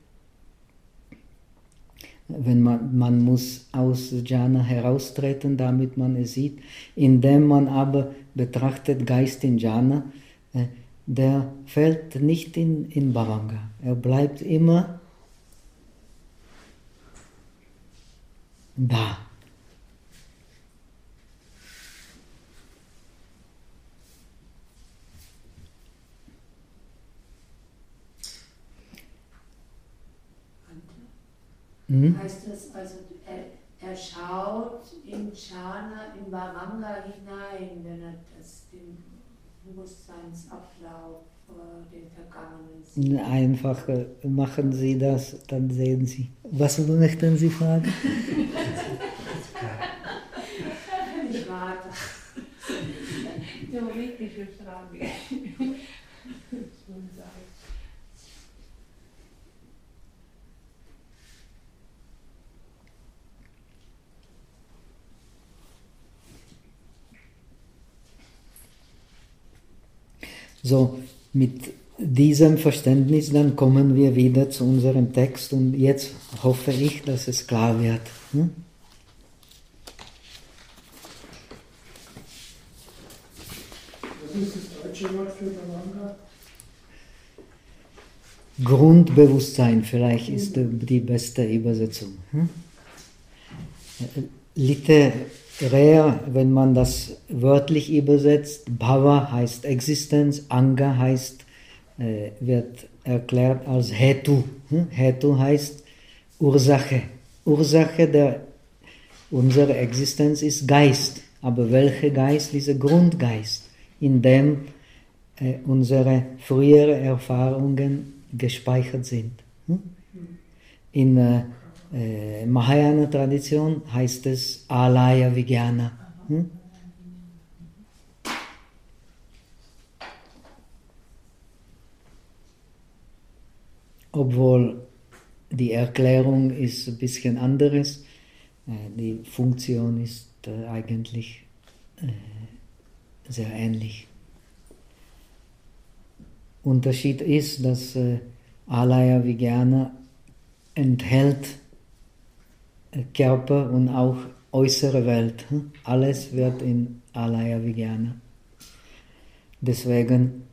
Wenn man, man muss aus Jhana heraustreten, damit man es sieht. Indem man aber betrachtet Geist in Jhana, äh, der fällt nicht in, in Bhavanga. Er bleibt immer da.
Hm? Heißt das also, er, er schaut in Jhana, in Bhavanga hinein, wenn er das, den Bewusstseinsablauf, äh, den Vergangenen sieht?
Einfach äh, machen Sie das, dann sehen Sie. Was möchten Sie fragen?
Ich warte. Theoretische Frage.
So, mit diesem Verständnis dann kommen wir wieder zu unserem Text und jetzt hoffe ich, dass es klar wird. Hm?
Was ist das deutsche Wort für Bhavanga?
Grundbewusstsein, vielleicht ist die beste Übersetzung. Hm? Literär, wenn man das wörtlich übersetzt, Bhava heißt Existenz, Anga heißt, äh, wird erklärt als Hetu. Hm? Hetu heißt Ursache. Ursache der, unserer Existenz ist Geist. Aber welcher Geist? Dieser Grundgeist, in dem äh, unsere früheren Erfahrungen gespeichert sind. Hm? In äh, äh, Mahayana-Tradition heißt es Alaya Vijnana. Hm? Obwohl die Erklärung ist ein bisschen anderes, äh, die Funktion ist äh, eigentlich äh, sehr ähnlich. Unterschied ist, dass äh, Alaya Vijnana enthält äh, Körper und auch äußere Welt. Hm? Alles wird in Alaya Vijnana. Deswegen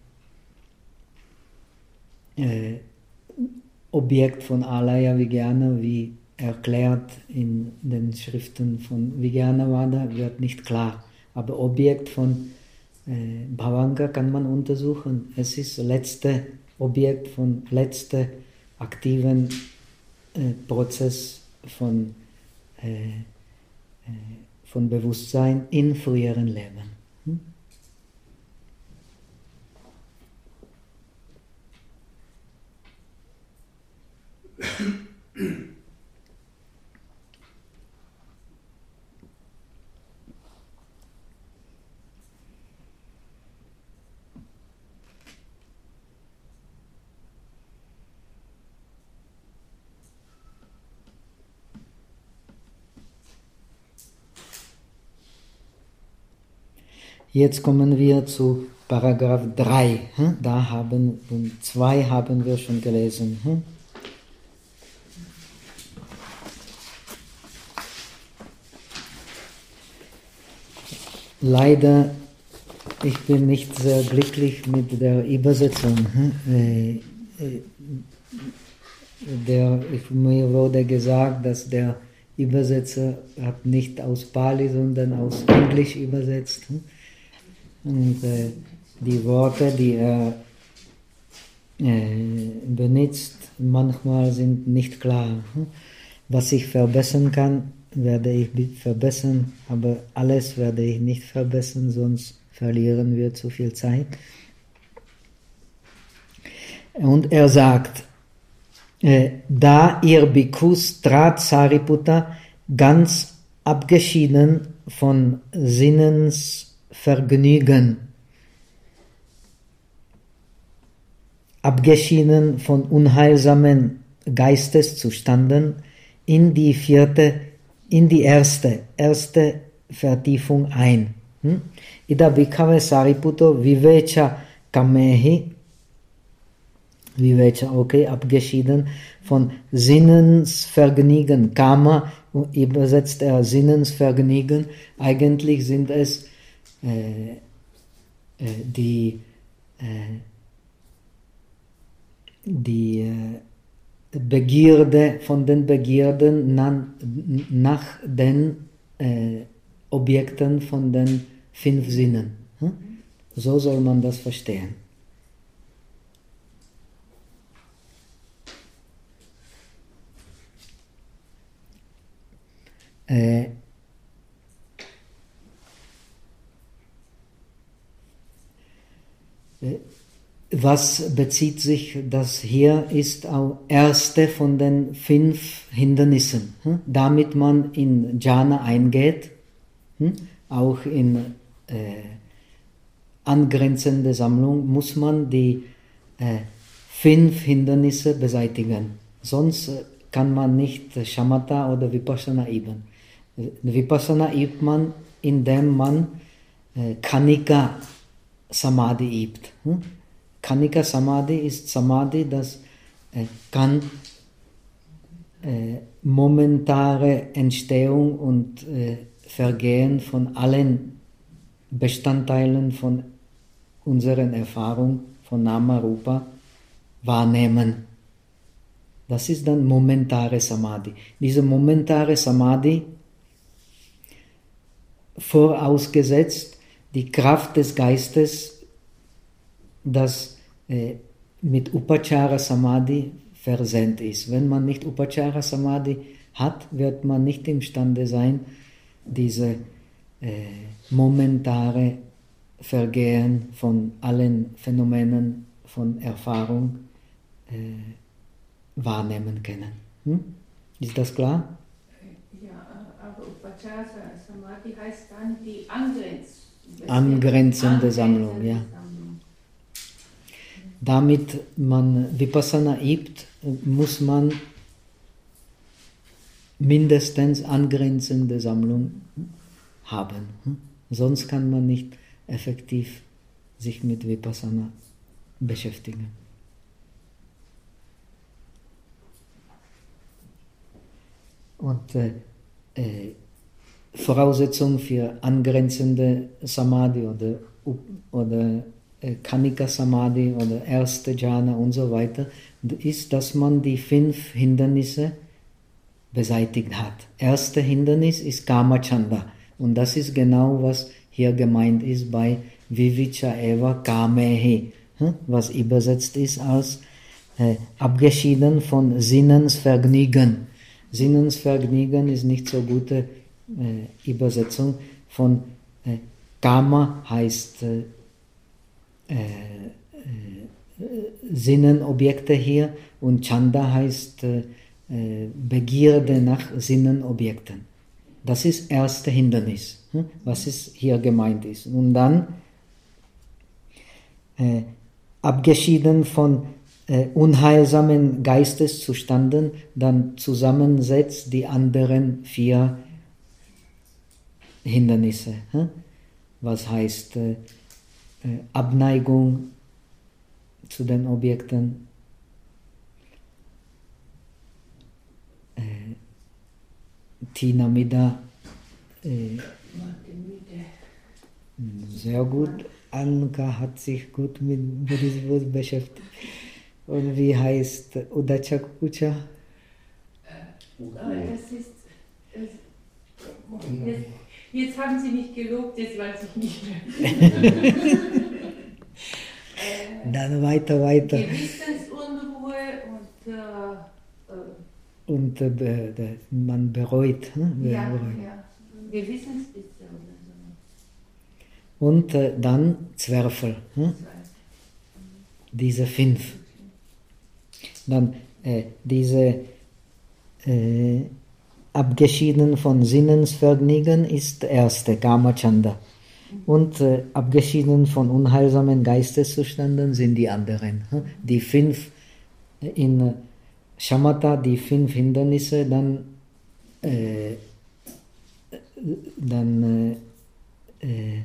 äh, Objekt von Alaya Vijnana, wie erklärt in den Schriften von Vijnanavada, wird nicht klar. Aber Objekt von äh, Bhavanga kann man untersuchen. Es ist das letzte Objekt von letzte aktiven äh, Prozess von, äh, äh, von Bewusstsein in früheren Leben. Hm? Jetzt kommen wir zu Paragraph drei. Da haben, zwei haben wir schon gelesen. Leider, ich bin nicht sehr glücklich mit der Übersetzung. Der, mir wurde gesagt, dass der Übersetzer hat nicht aus Pali, sondern aus Englisch übersetzt. Und äh, die Worte, die er äh, benutzt, manchmal sind nicht klar. Was ich verbessern kann, werde ich verbessern, aber alles werde ich nicht verbessern, sonst verlieren wir zu viel Zeit. Und er sagt, äh, da ihr Bhikkhus trat Sariputta ganz abgeschieden von Sinnesvergnügen, abgeschieden von unheilsamen Geisteszuständen in die vierte, in die erste, erste Vertiefung ein. Hm? Ida bhikkhave sariputto vivecha kamehi, vivecha, okay, abgeschieden von Sinnesvergnügen, Kama, übersetzt er Sinnesvergnügen, eigentlich sind es äh, äh, die, äh, die äh, Begierde von den Begierden nach, nach den äh, Objekten von den fünf Sinnen. Hm? So soll man das verstehen. Äh, Was bezieht sich, das hier ist auch erste von den fünf Hindernissen. Hm? Damit man in Jhana eingeht, hm? auch in äh, angrenzende Sammlung, muss man die äh, fünf Hindernisse beseitigen. Sonst kann man nicht Shamatha oder Vipassana üben. Vipassana übt man, indem man äh, Khanika Samadhi übt. Hm? Khanika Samadhi ist Samadhi, das äh, kann äh, momentare Entstehung und äh, Vergehen von allen Bestandteilen von unseren Erfahrungen von Nama Rupa wahrnehmen. Das ist dann momentare Samadhi. Diese momentare Samadhi, vorausgesetzt die Kraft des Geistes, das äh, mit Upachara Samadhi versehrt ist. Wenn man nicht Upachara Samadhi hat, wird man nicht imstande sein, diese äh, momentare Vergehen von allen Phänomenen von Erfahrung äh, wahrnehmen können. Hm? Ist das klar?
Ja, aber Upachara Samadhi heißt dann die Angrenz
angrenzende Sammlung. Ja. Damit man Vipassana übt, muss man mindestens angrenzende Sammlung haben. Hm? Sonst kann man nicht effektiv sich mit Vipassana beschäftigen. Und äh, äh, Voraussetzung für angrenzende Samadhi oder, oder äh, Khanika Samadhi oder erste Jhana und so weiter ist, dass man die fünf Hindernisse beseitigt hat. Erste Hindernis ist Kamachanda und das ist genau, was hier gemeint ist bei Vivicha eva kamehi, was übersetzt ist als äh, abgeschieden von Sinnensvergnügen. Sinnensvergnügen ist nicht so gute äh, Übersetzung von äh, Kama heißt äh, äh, Sinnenobjekte hier und Chanda heißt äh, Begierde nach Sinnenobjekten. Das ist das erste Hindernis, was ist hier gemeint ist. Und dann äh, abgeschieden von äh, unheilsamen Geisteszuständen, dann zusammensetzt die anderen vier Hindernisse. Äh? Was heißt äh, Abneigung zu den Objekten, äh, Tinamida, äh, sehr gut. Anka hat sich gut mit Buddhismus beschäftigt. Und wie heißt Udachakucha?
Das ist, das, jetzt, jetzt haben Sie mich gelobt, jetzt weiß ich nicht mehr.
Dann weiter, weiter.
Gewissensunruhe und äh,
und äh, be, man bereut. Hm?
Ja,
bereut.
ja. Gewissensbisse oder so.
Und äh, dann Zwerfel. Hm? Diese fünf. Dann äh, diese äh, abgeschieden von Sinnesvergnügen ist der erste, Kamachanda. Und äh, abgeschieden von unheilsamen Geisteszuständen sind die anderen. Hm? Die fünf in äh, Shamatha, die fünf Hindernisse, dann, äh, dann äh, äh,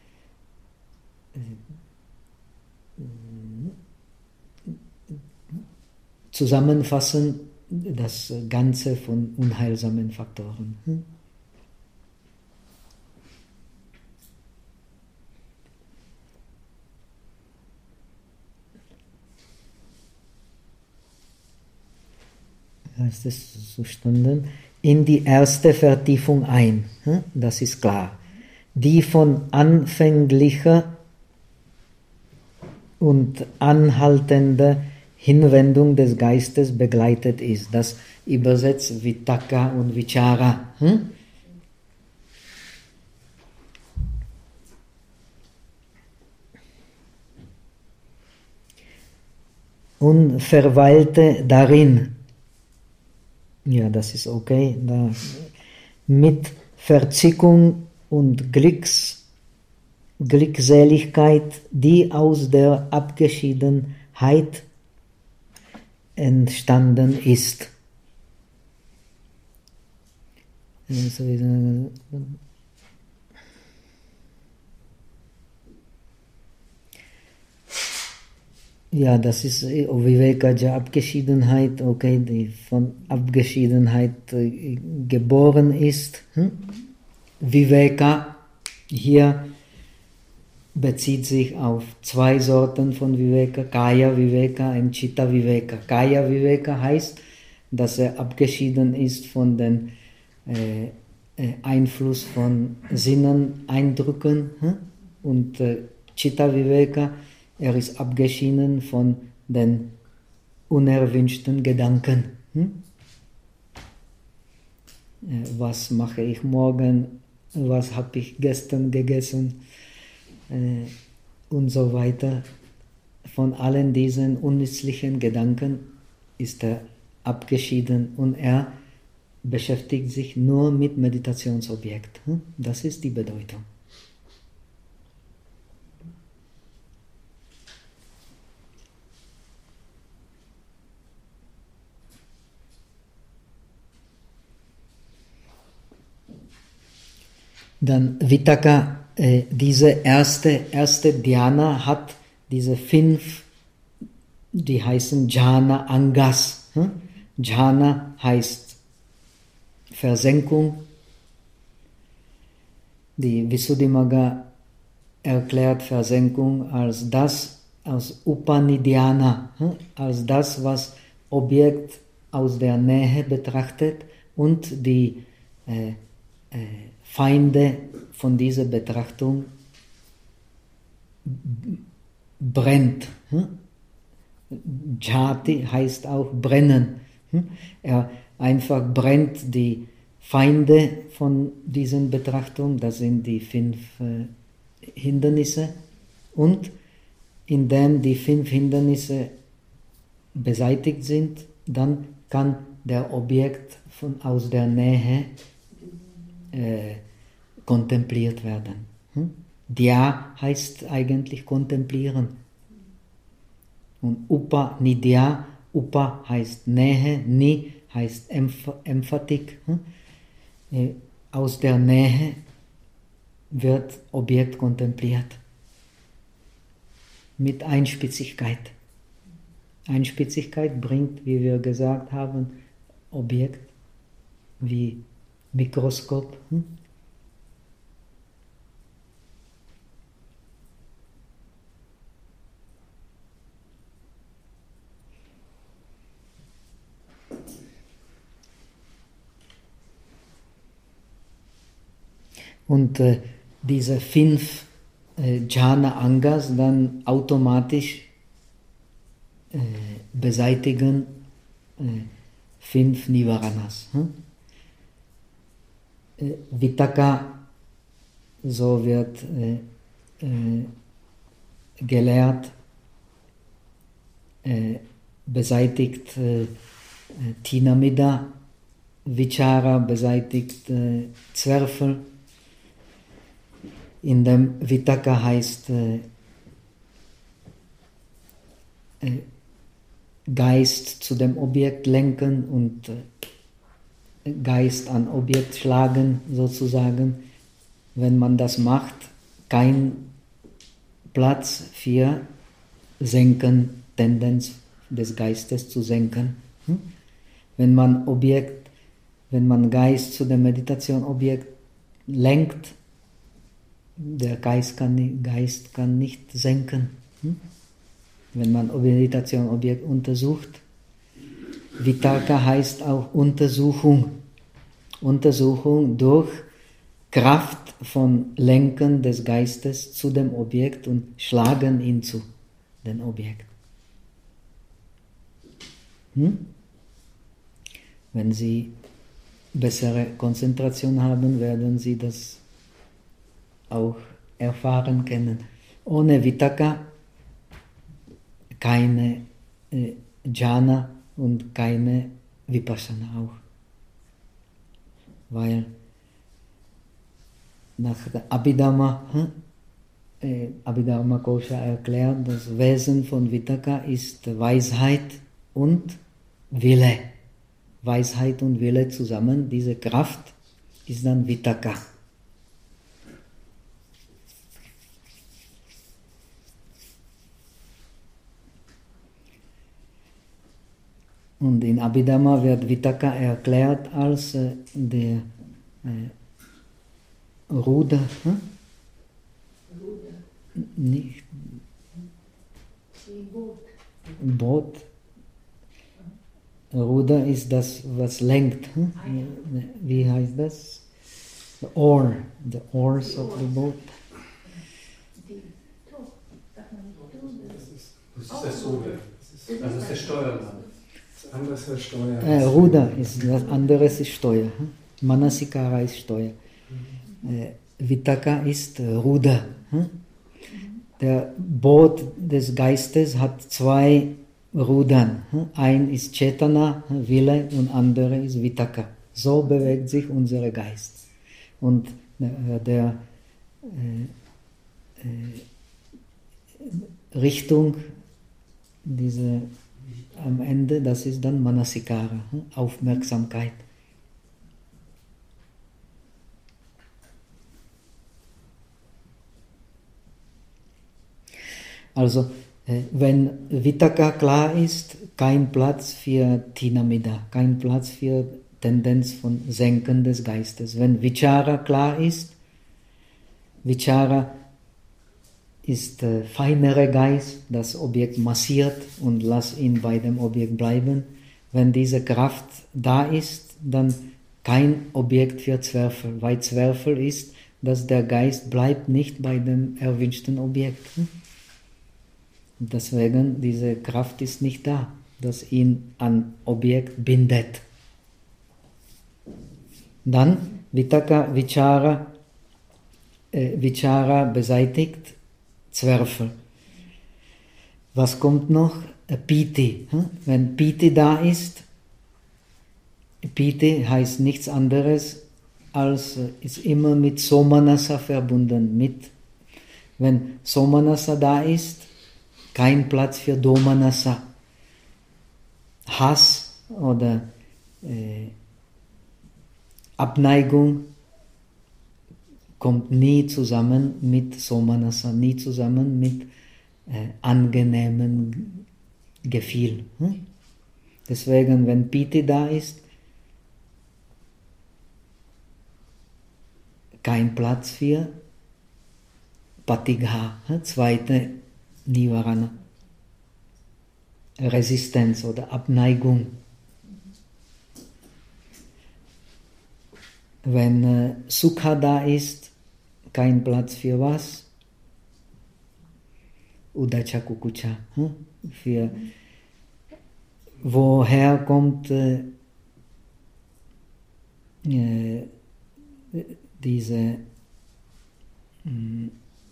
zusammenfassen das Ganze von unheilsamen Faktoren. Hm? Heißt es Zuständen, in die erste Vertiefung ein. Hm? Das ist klar. Die von anfänglicher und anhaltender Hinwendung des Geistes begleitet ist. Das übersetzt Vitaka und Vichara. Hm? Und verweilte darin. Ja, das ist okay. Da, mit Verzickung und Glücks, Glückseligkeit, die aus der Abgeschiedenheit entstanden ist. Ja, das ist Vivekaja, Abgeschiedenheit, okay, die von Abgeschiedenheit äh, geboren ist. Hm? Viveka hier bezieht sich auf zwei Sorten von Viveka, Kaya Viveka und Chitta Viveka. Kaya Viveka heißt, dass er abgeschieden ist von dem äh, äh, Einfluss von Sinnen, Eindrücken, hm? Und äh, Chitta Viveka, er ist abgeschieden von den unerwünschten Gedanken. Hm? Äh, was mache ich morgen? Was habe ich gestern gegessen? Äh, und so weiter. Von allen diesen unnützlichen Gedanken ist er abgeschieden und er beschäftigt sich nur mit Meditationsobjekt. Hm? Das ist die Bedeutung. Dann Vitakka, äh, diese erste, erste Dhyana hat diese fünf, die heißen Jhana Angas. Hm? Jhana heißt Versenkung. Die Visuddhimagga erklärt Versenkung als das, als Upanidhyana, hm? als das, was Objekt aus der Nähe betrachtet und die äh, äh, Feinde von dieser Betrachtung brennt. Jhati heißt auch brennen. Er einfach brennt die Feinde von diesen Betrachtungen, das sind die fünf äh, Hindernisse. Und indem die fünf Hindernisse beseitigt sind, dann kann der Objekt von, aus der Nähe Äh, kontempliert werden. Hm? Dhya heißt eigentlich kontemplieren. Und Upa, Nidya, Upa heißt Nähe, Ni heißt Emph Emphatik. Hm? Äh, aus der Nähe wird Objekt kontempliert. Mit Einspitzigkeit. Einspitzigkeit bringt, wie wir gesagt haben, Objekt wie Mikroskop. Hm? Und äh, diese fünf äh, Jhana Angas dann automatisch äh, beseitigen äh, fünf Nivaranas. Hm? Vitakka, so wird äh, äh, gelehrt, äh, beseitigt äh, Tinamida, Vichara beseitigt äh, Zweifel. In dem Vitakka heißt äh, äh, Geist zu dem Objekt lenken und äh, Geist an Objekt schlagen, sozusagen. Wenn man das macht, kein Platz für Senken, Tendenz des Geistes zu senken. Wenn man Objekt, wenn man Geist zu dem Meditation-Objekt lenkt, der Geist kann, Geist kann nicht senken. Wenn man Meditation-Objekt untersucht, Vitakka heißt auch Untersuchung. Untersuchung durch Kraft von Lenken des Geistes zu dem Objekt und Schlagen ihn zu dem Objekt. Hm? Wenn Sie bessere Konzentration haben, werden Sie das auch erfahren können. Ohne Vitakka keine äh, Jhana und keine Vipassana auch. Weil nach Abhidhamma, äh, Abhidhamma Kosha erklärt, das Wesen von Vitakka ist Weisheit und Wille. Weisheit und Wille zusammen, diese Kraft ist dann Vitakka. Und in Abhidhamma wird Vitakka erklärt als äh, der äh, Ruder. Hm?
Ruder.
Nicht
Boot.
Boot. Ruder ist das, was lenkt. Hm? Wie heißt das? The oar. The oars of the boat.
Das ist das Ruder. Das ist der Steuermann. Das andere ist der Steuer.
Äh, Ruder ist das andere ist Steuer. Hm? Manasikara ist Steuer. Äh, Vitakka ist äh, Ruder. Hm? Der Boot des Geistes hat zwei Rudern. Hm? Ein ist Cetana, Wille, und andere ist Vitakka. So bewegt sich unser Geist. Und äh, der äh, äh, Richtung, diese am Ende, das ist dann Manasikara, hm? Aufmerksamkeit. Also, äh, wenn Vitakka klar ist, kein Platz für Tinamida, kein Platz für Tendenz von Senken des Geistes. Wenn Vichara klar ist, Vichara ist äh, feinere Geist, das Objekt massiert und lass ihn bei dem Objekt bleiben. Wenn diese Kraft da ist, dann kein Objekt für Zweifel, weil Zweifel ist, dass der Geist bleibt nicht bei dem erwünschten Objekt. Deswegen, diese Kraft ist nicht da, das ihn an Objekt bindet. Dann Vitakka, Vichara, äh, Vichara beseitigt Zweifel. Was kommt noch? Piti. Wenn Piti da ist, Piti heißt nichts anderes als, ist immer mit Somanasa verbunden. Mit, wenn Somanasa da ist, kein Platz für Domanasa. Hass oder äh, Abneigung kommt nie zusammen mit Somanasa, nie zusammen mit äh, angenehmen Gefühl. Hm? Deswegen, wenn Piti da ist, kein Platz für Patigha, hm? Zweite Nivarana, Resistenz oder Abneigung. Wenn äh, Sukha da ist, kein Platz für was? Uddhacca Kukucca. Hm? Für woher kommt äh, äh, diese mh,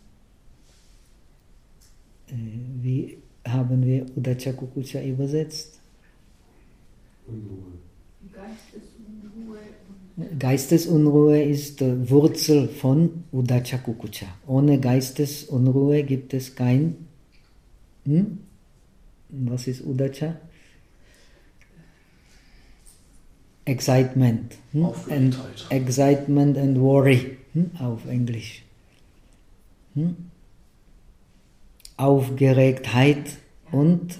äh, wie haben wir Uddhacca Kukucca übersetzt?
Unruhe.
Geistesunruhe.
Geistesunruhe ist äh, Wurzel von Uddhacca Kukucca. Ohne Geistesunruhe gibt es kein. Hm? Was ist Uddhacca? Excitement. Hm? And, excitement and worry. Hm? Auf Englisch. Hm? Aufgeregtheit und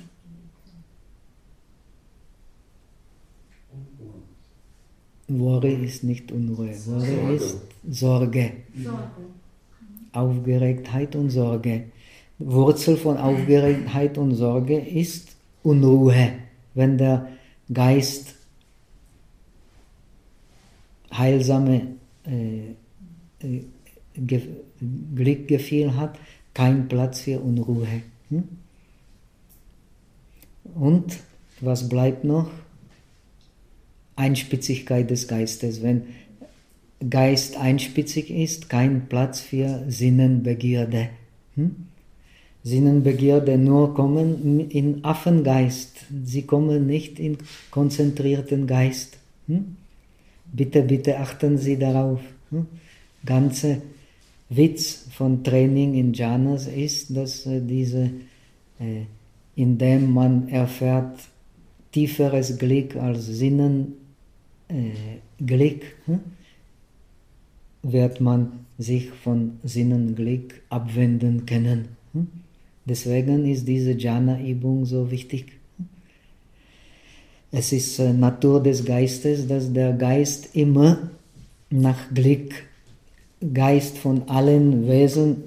Worry ist nicht Unruhe. Worry Sorge. ist Sorge.
Sorge.
Aufgeregtheit und Sorge. Wurzel von Aufgeregtheit und Sorge ist Unruhe. Wenn der Geist heilsame äh, äh, Ge Glückgefühl hat, kein Platz für Unruhe. Hm? Und was bleibt noch? Einspitzigkeit des Geistes. Wenn Geist einspitzig ist, kein Platz für Sinnenbegierde. Hm? Sinnenbegierde nur kommen in Affengeist. Sie kommen nicht in konzentrierten Geist. Hm? Bitte, bitte achten Sie darauf. Hm? Ganze Witz von Training in Jhanas ist, dass äh, diese, äh, indem man erfährt tieferes Glück als Sinnenglück, hm? wird man sich von Sinnenglück abwenden können. Hm? Deswegen ist diese Jhana-Übung so wichtig. es ist äh, Natur des Geistes, dass der Geist immer nach Glück, Geist von allen Wesen,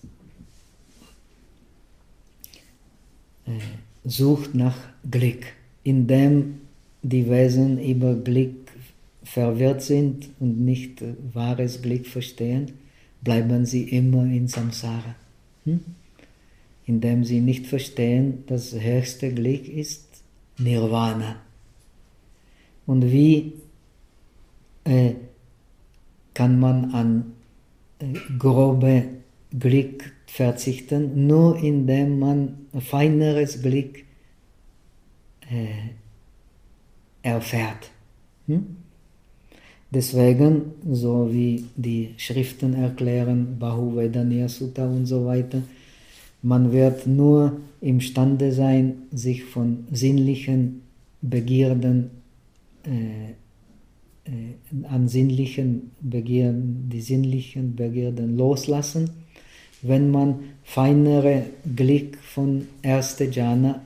äh, sucht nach Glück, indem die Wesen über Glück verwirrt sind und nicht äh, wahres Glück verstehen, bleiben sie immer in Samsara. Hm? Indem sie nicht verstehen, das höchste Glück ist Nirvana. Und wie äh, kann man an äh, grobe Glück verzichten? Nur indem man feineres Glück äh, erfährt. Hm? Deswegen, so wie die Schriften erklären, Bahuvedaniya Sutta und so weiter, man wird nur imstande sein, sich von sinnlichen Begierden, äh, äh, an sinnlichen Begierden, die sinnlichen Begierden loslassen, wenn man feinere Glück von erster Jhana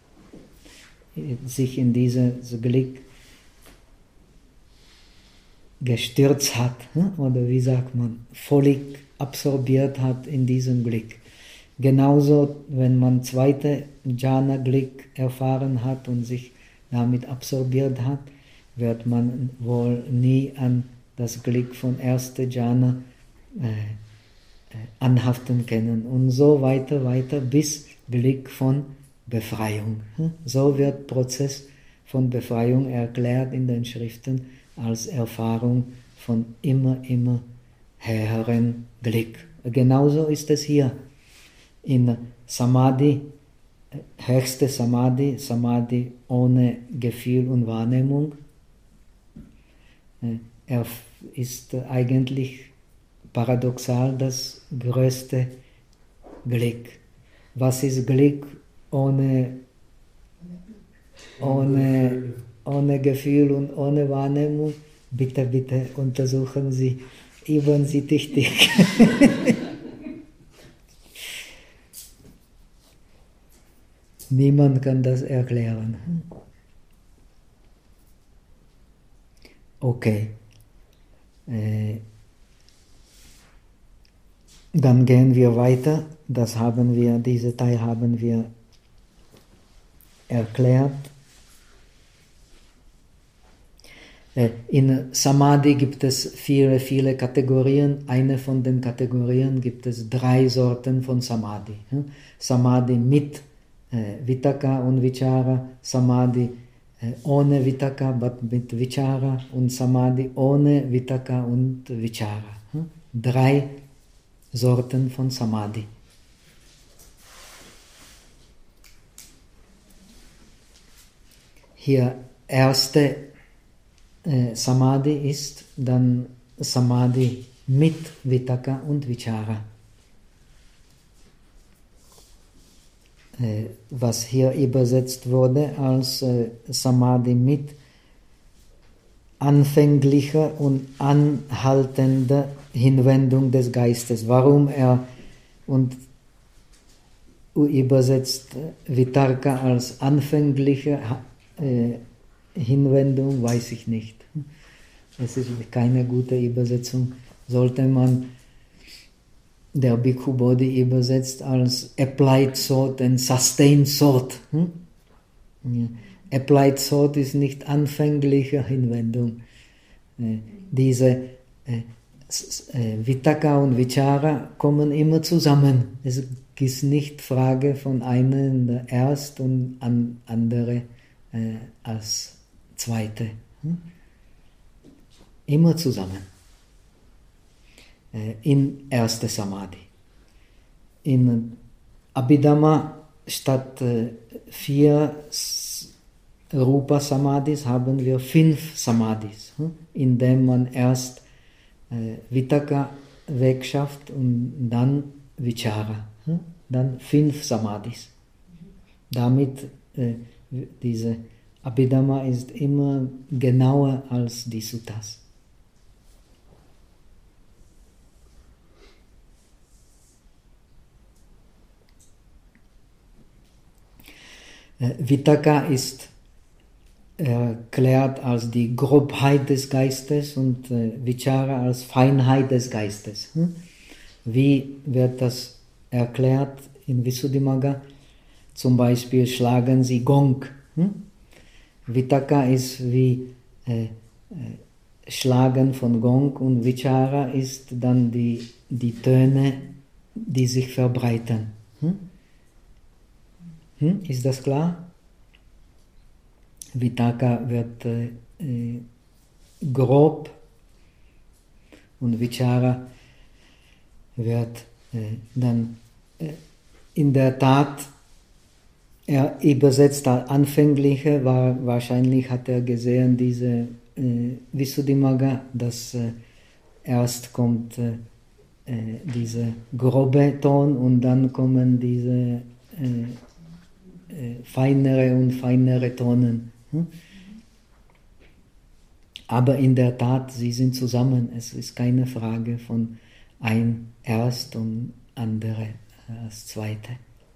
sich in dieses Glück gestürzt hat, oder wie sagt man, völlig absorbiert hat in diesem Glück. Genauso, wenn man zweite Jhana-Glück erfahren hat und sich damit absorbiert hat, wird man wohl nie an das Glück von erster Jhana äh, äh, anhaften können. Und so weiter, weiter, bis Glück von Befreiung. So wird Prozess von Befreiung erklärt in den Schriften als Erfahrung von immer, immer höheren Glück. Genauso ist es hier. In Samadhi, höchste Samadhi, Samadhi ohne Gefühl und Wahrnehmung, er ist eigentlich paradoxal das größte Glück. Was ist Glück ohne, ohne, ohne Gefühl und ohne Wahrnehmung? Bitte, bitte untersuchen Sie, üben Sie tüchtig. Niemand kann das erklären. Okay. Äh, dann gehen wir weiter. Das haben wir, diese Teil haben wir erklärt. Äh, in Samadhi gibt es viele, viele Kategorien. Eine von den Kategorien gibt es drei Sorten von Samadhi. Samadhi mit Vitakka und Vichara, Samadhi äh, ohne Vitakka, aber mit Vichara und Samadhi ohne Vitakka und Vichara. Hm? Drei Sorten von Samadhi. Hier erste äh, Samadhi ist dann Samadhi mit Vitakka und Vichara. Was hier übersetzt wurde als äh, Samadhi mit anfänglicher und anhaltender Hinwendung des Geistes. Warum er und übersetzt Vitarka als anfängliche äh, Hinwendung, weiß ich nicht. Es ist keine gute Übersetzung. Sollte man der Bhikkhu Bodhi übersetzt als Applied Thought and Sustained Thought. Hm? Ja. Applied Thought ist nicht anfängliche Hinwendung. Äh, diese äh, äh, Vitakka und Vichara kommen immer zusammen. Es ist nicht Frage von einem erst und an andere äh, als zweite. Hm? Immer zusammen. In erste Samadhi. In Abhidhamma statt vier Rupa Samadhis haben wir fünf Samadhis, indem man erst Vitakka wegschafft und dann Vichara. Dann fünf Samadhis. Damit diese Abhidhamma ist immer genauer als die Suttas. Vitakka ist erklärt als die Grobheit des Geistes und äh, Vichara als Feinheit des Geistes. Hm? Wie wird das erklärt in Visuddhimagga? Zum Beispiel schlagen sie Gong. Hm? Vitaka ist wie äh, äh, Schlagen von Gong und Vichara ist dann die, die Töne, die sich verbreiten. Hm? Hm? Ist das klar? Vitaka wird äh, äh, grob und Vichara wird äh, dann äh, in der Tat, er übersetzt das Anfängliche, war, wahrscheinlich hat er gesehen, diese äh, Visuddhimagga, dass äh, erst kommt äh, äh, dieser grobe Ton und dann kommen diese äh, äh, feinere und feinere Tonen. Hm? Aber in der Tat, sie sind zusammen. Es ist keine Frage von ein erst und andere als zweite.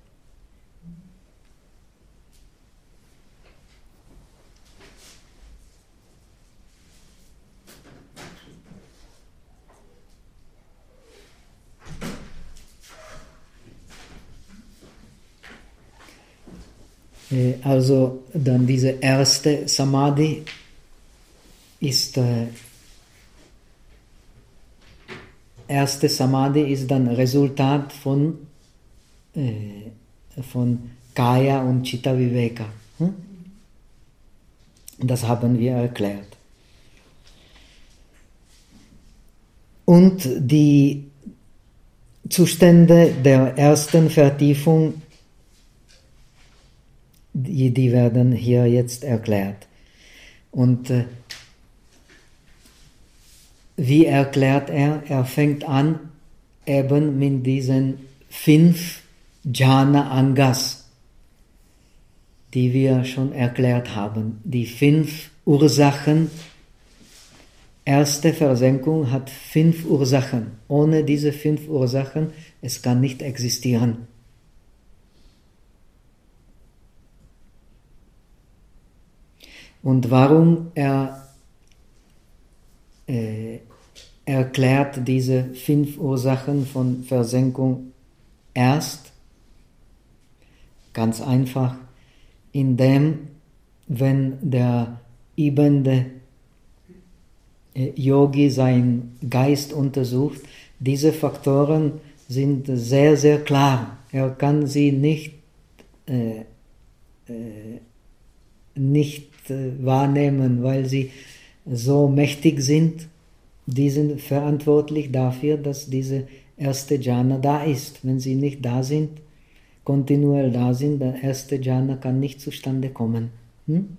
Also dann diese erste Samadhi ist äh, erste Samadhi ist dann Resultat von, äh, von Kaya und Chitta Viveka. Hm? Das haben wir erklärt. Und die Zustände der ersten Vertiefung, die, die werden hier jetzt erklärt. Und äh, wie erklärt er? Er fängt an eben mit diesen fünf Jhana Angas, die wir schon erklärt haben. Die fünf Ursachen. Erste Versenkung hat fünf Ursachen. Ohne diese fünf Ursachen, es kann nicht existieren. Und warum er äh, erklärt diese fünf Ursachen von Versenkung erst? Ganz einfach, indem, wenn der übende äh, Yogi seinen Geist untersucht, diese Faktoren sind sehr, sehr klar. Er kann sie nicht, äh, äh, nicht wahrnehmen, weil sie so mächtig sind. Die sind verantwortlich dafür, dass diese erste Jhana da ist. Wenn sie nicht da sind, kontinuierlich da sind, der erste Jhana kann nicht zustande kommen. Hm?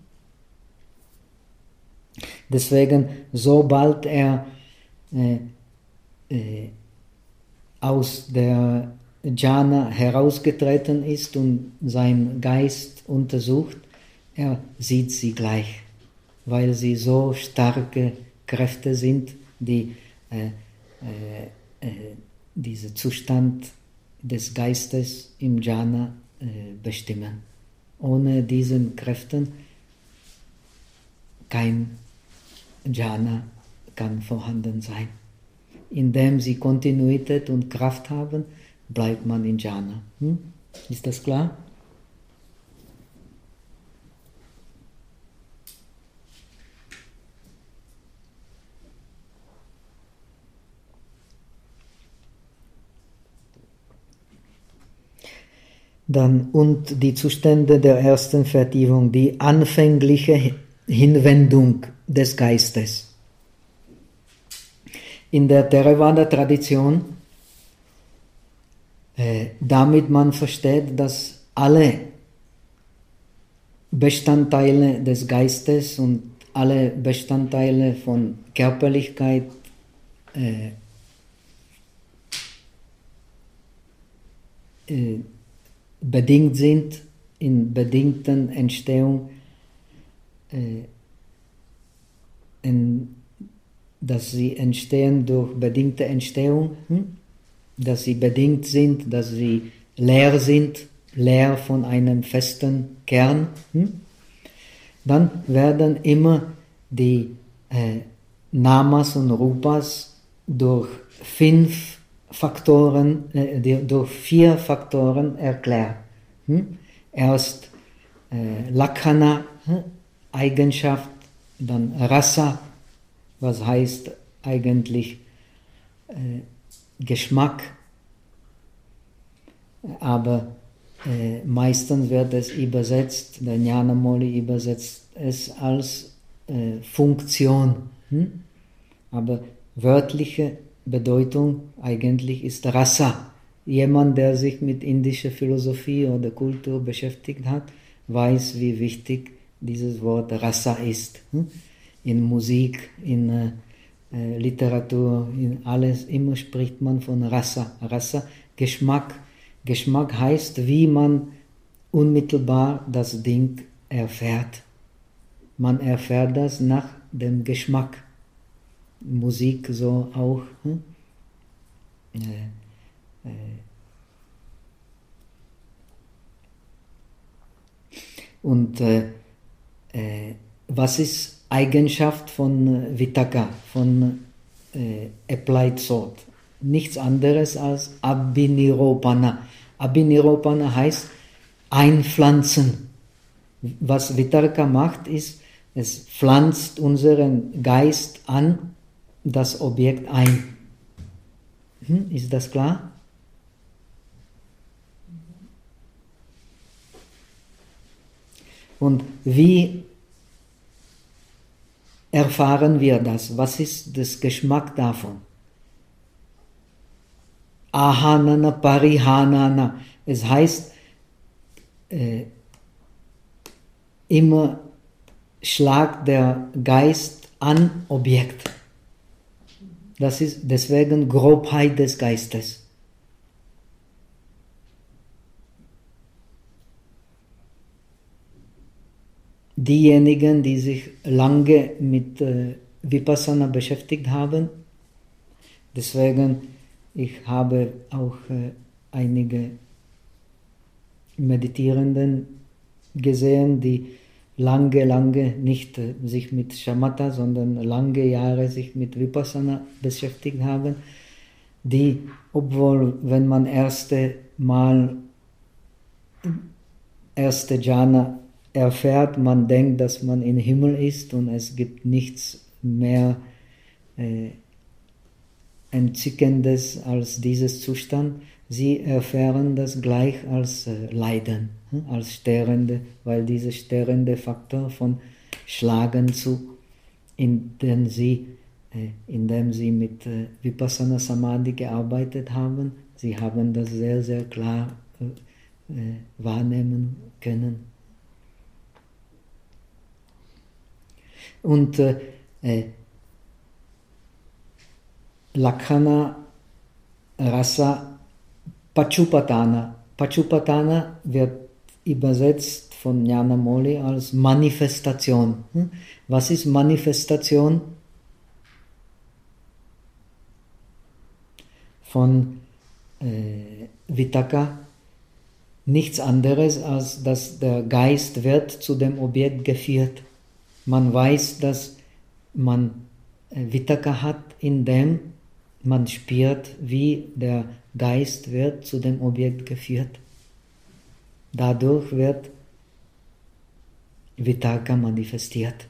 Deswegen, sobald er äh, äh, aus der Jhana herausgetreten ist und seinen Geist untersucht, er sieht sie gleich, weil sie so starke Kräfte sind, die äh, äh, äh, diesen Zustand des Geistes im Jhana äh, bestimmen. Ohne diesen Kräften kein Jhana kann vorhanden sein. Indem sie Kontinuität und Kraft haben, bleibt man in Jhana. Hm? Ist das klar? Dann, und die Zustände der ersten Vertiefung, die anfängliche Hinwendung des Geistes. In der Theravada-Tradition, äh, damit man versteht, dass alle Bestandteile des Geistes und alle Bestandteile von Körperlichkeit äh, äh, bedingt sind, in bedingten Entstehung, äh, in, dass sie entstehen durch bedingte Entstehung, hm? dass sie bedingt sind, dass sie leer sind, leer von einem festen Kern. Hm? dann werden immer die äh, Namas und Rupas durch fünf Faktoren, äh, die, durch vier Faktoren erklärt. Hm? Erst äh, Lakhana, hm? Eigenschaft, dann Rasa, was heißt eigentlich äh, Geschmack, aber äh, meistens wird es übersetzt, der Jnanamoli übersetzt es als äh, Funktion, hm? aber wörtliche Bedeutung eigentlich ist Rasa. Jemand, der sich mit indischer Philosophie oder Kultur beschäftigt hat, weiß, wie wichtig dieses Wort Rasa ist. Hm? In Musik, in äh, äh, Literatur, in alles, immer spricht man von Rasa. Rasa, Geschmack. Geschmack heißt, wie man unmittelbar das Ding erfährt. Man erfährt das nach dem Geschmack. Musik so auch. Hm? Äh, äh. Und äh, äh, was ist Eigenschaft von Vitakka, von äh, Applied Thought? Nichts anderes als Abhiniropana. Abhiniropana heißt einpflanzen. Was Vitarka macht, ist, es pflanzt unseren Geist an das Objekt ein. Hm, ist das klar? Und wie erfahren wir das? Was ist das Geschmack davon? Ahanana Parihanana. Es heißt, äh, immer schlagt der Geist an Objekt. Das ist deswegen Grobheit des Geistes. Diejenigen, die sich lange mit äh, Vipassana beschäftigt haben, deswegen, ich habe auch äh, einige Meditierenden gesehen, die lange, lange nicht äh, sich mit Shamatha, sondern lange Jahre sich mit Vipassana beschäftigt haben, die, obwohl, wenn man erste Mal erste Jhana erfährt, man denkt, dass man im Himmel ist und es gibt nichts mehr äh, Entzückendes als dieses Zustand. Sie erfahren das gleich als äh, Leiden, hm, als sterbende, weil dieser sterbende Faktor von Schlagen zu, indem sie, äh, indem sie mit äh, Vipassana Samadhi gearbeitet haben, sie haben das sehr, sehr klar äh, äh, wahrnehmen können. Und äh, äh, Lakhana, Rasa, Pachupatana. Pachupatana wird übersetzt von Jnanamoli als Manifestation. Hm? Was ist Manifestation? Von äh, Vitakka nichts anderes, als dass der Geist wird zu dem Objekt geführt. Man weiß, dass man Vitakka hat, indem man spürt, wie der Geist wird zu dem Objekt geführt. Dadurch wird Vitakka manifestiert.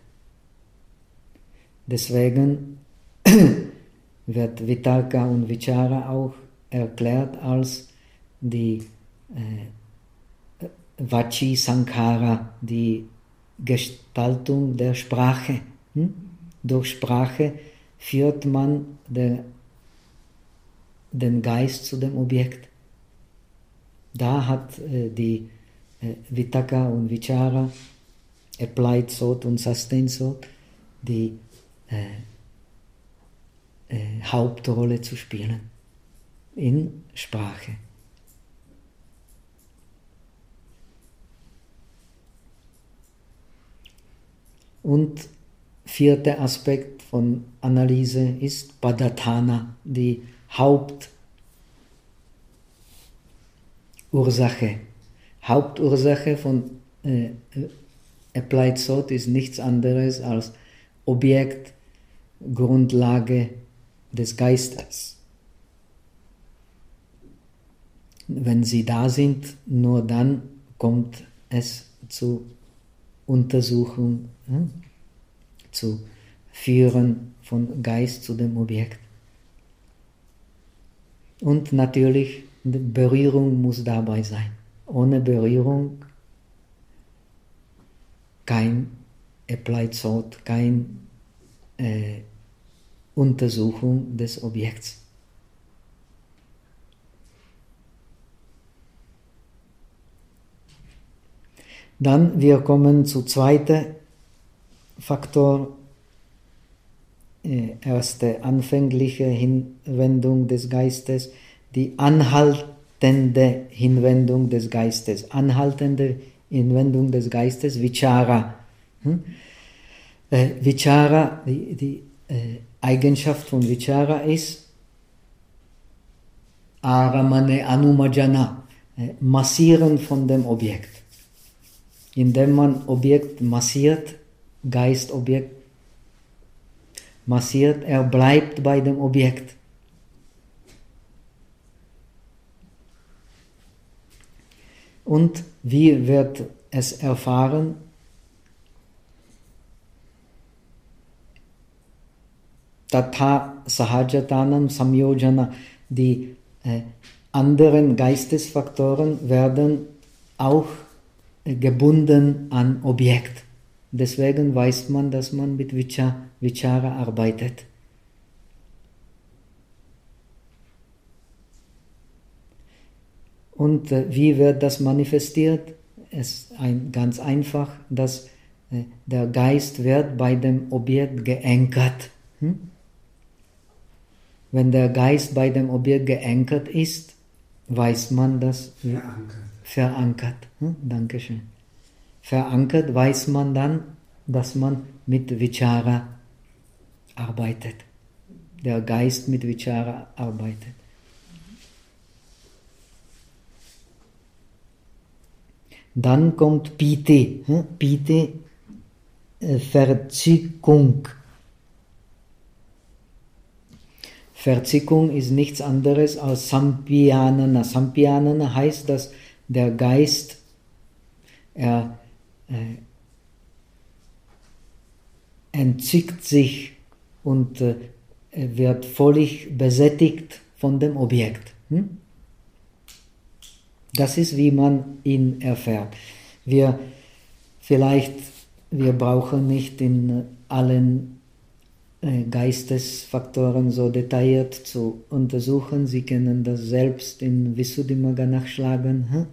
Deswegen wird Vitarka und Vichara auch erklärt als die äh, Vachi Sankhara, die Gestaltung der Sprache. Hm? Durch Sprache führt man den, den Geist zu dem Objekt. Da hat äh, die äh, Vitakka und Vichara, Applied Thought und Sustained Thought, die äh, äh, Hauptrolle zu spielen in Sprache. Und vierter Aspekt von Analyse ist Padatthana, die Hauptursache. Hauptursache von äh, Applied Thought ist nichts anderes als Objekt, Grundlage des Geistes. Wenn sie da sind, nur dann kommt es zu Untersuchung, hm? zu Führen von Geist zu dem Objekt. Und natürlich, Berührung muss dabei sein. Ohne Berührung kein Applied Thought, keine äh, Untersuchung des Objekts. Dann wir kommen zu zweiten Faktor, äh, erste anfängliche Hinwendung des Geistes, die anhaltende Hinwendung des Geistes, anhaltende Hinwendung des Geistes, Vichara. Hm? Äh, Vichara, die, die äh, Eigenschaft von Vichara ist Aramane Anumajana, äh, Massieren von dem Objekt. Indem man Objekt massiert, Geistobjekt massiert, er bleibt bei dem Objekt. Und wie wird es erfahren? Tatha Sahajatanam Samyojana, die äh, anderen Geistesfaktoren werden auch gebunden an Objekt. Deswegen weiß man, dass man mit Vichara arbeitet. Und äh, wie wird das manifestiert? Es ist ein, ganz einfach, dass äh, der Geist wird bei dem Objekt geankert. Hm? Wenn der Geist bei dem Objekt geankert ist, weiß man, dass
Verankert.
Verankert. Hm? Dankeschön. Verankert weiß man dann, dass man mit Vichara arbeitet. Der Geist mit Vichara arbeitet. Dann kommt Piti. Hm? Piti, äh, Verzickung. Verzickung ist nichts anderes als Sampyanana. Sampyanana heißt, dass der Geist, er äh, entzückt sich und äh, wird völlig besättigt von dem Objekt. Hm? Das ist, wie man ihn erfährt. Wir vielleicht, wir brauchen nicht in allen Geistesfaktoren so detailliert zu untersuchen. Sie können das selbst in Visuddhimagga nachschlagen. Hm?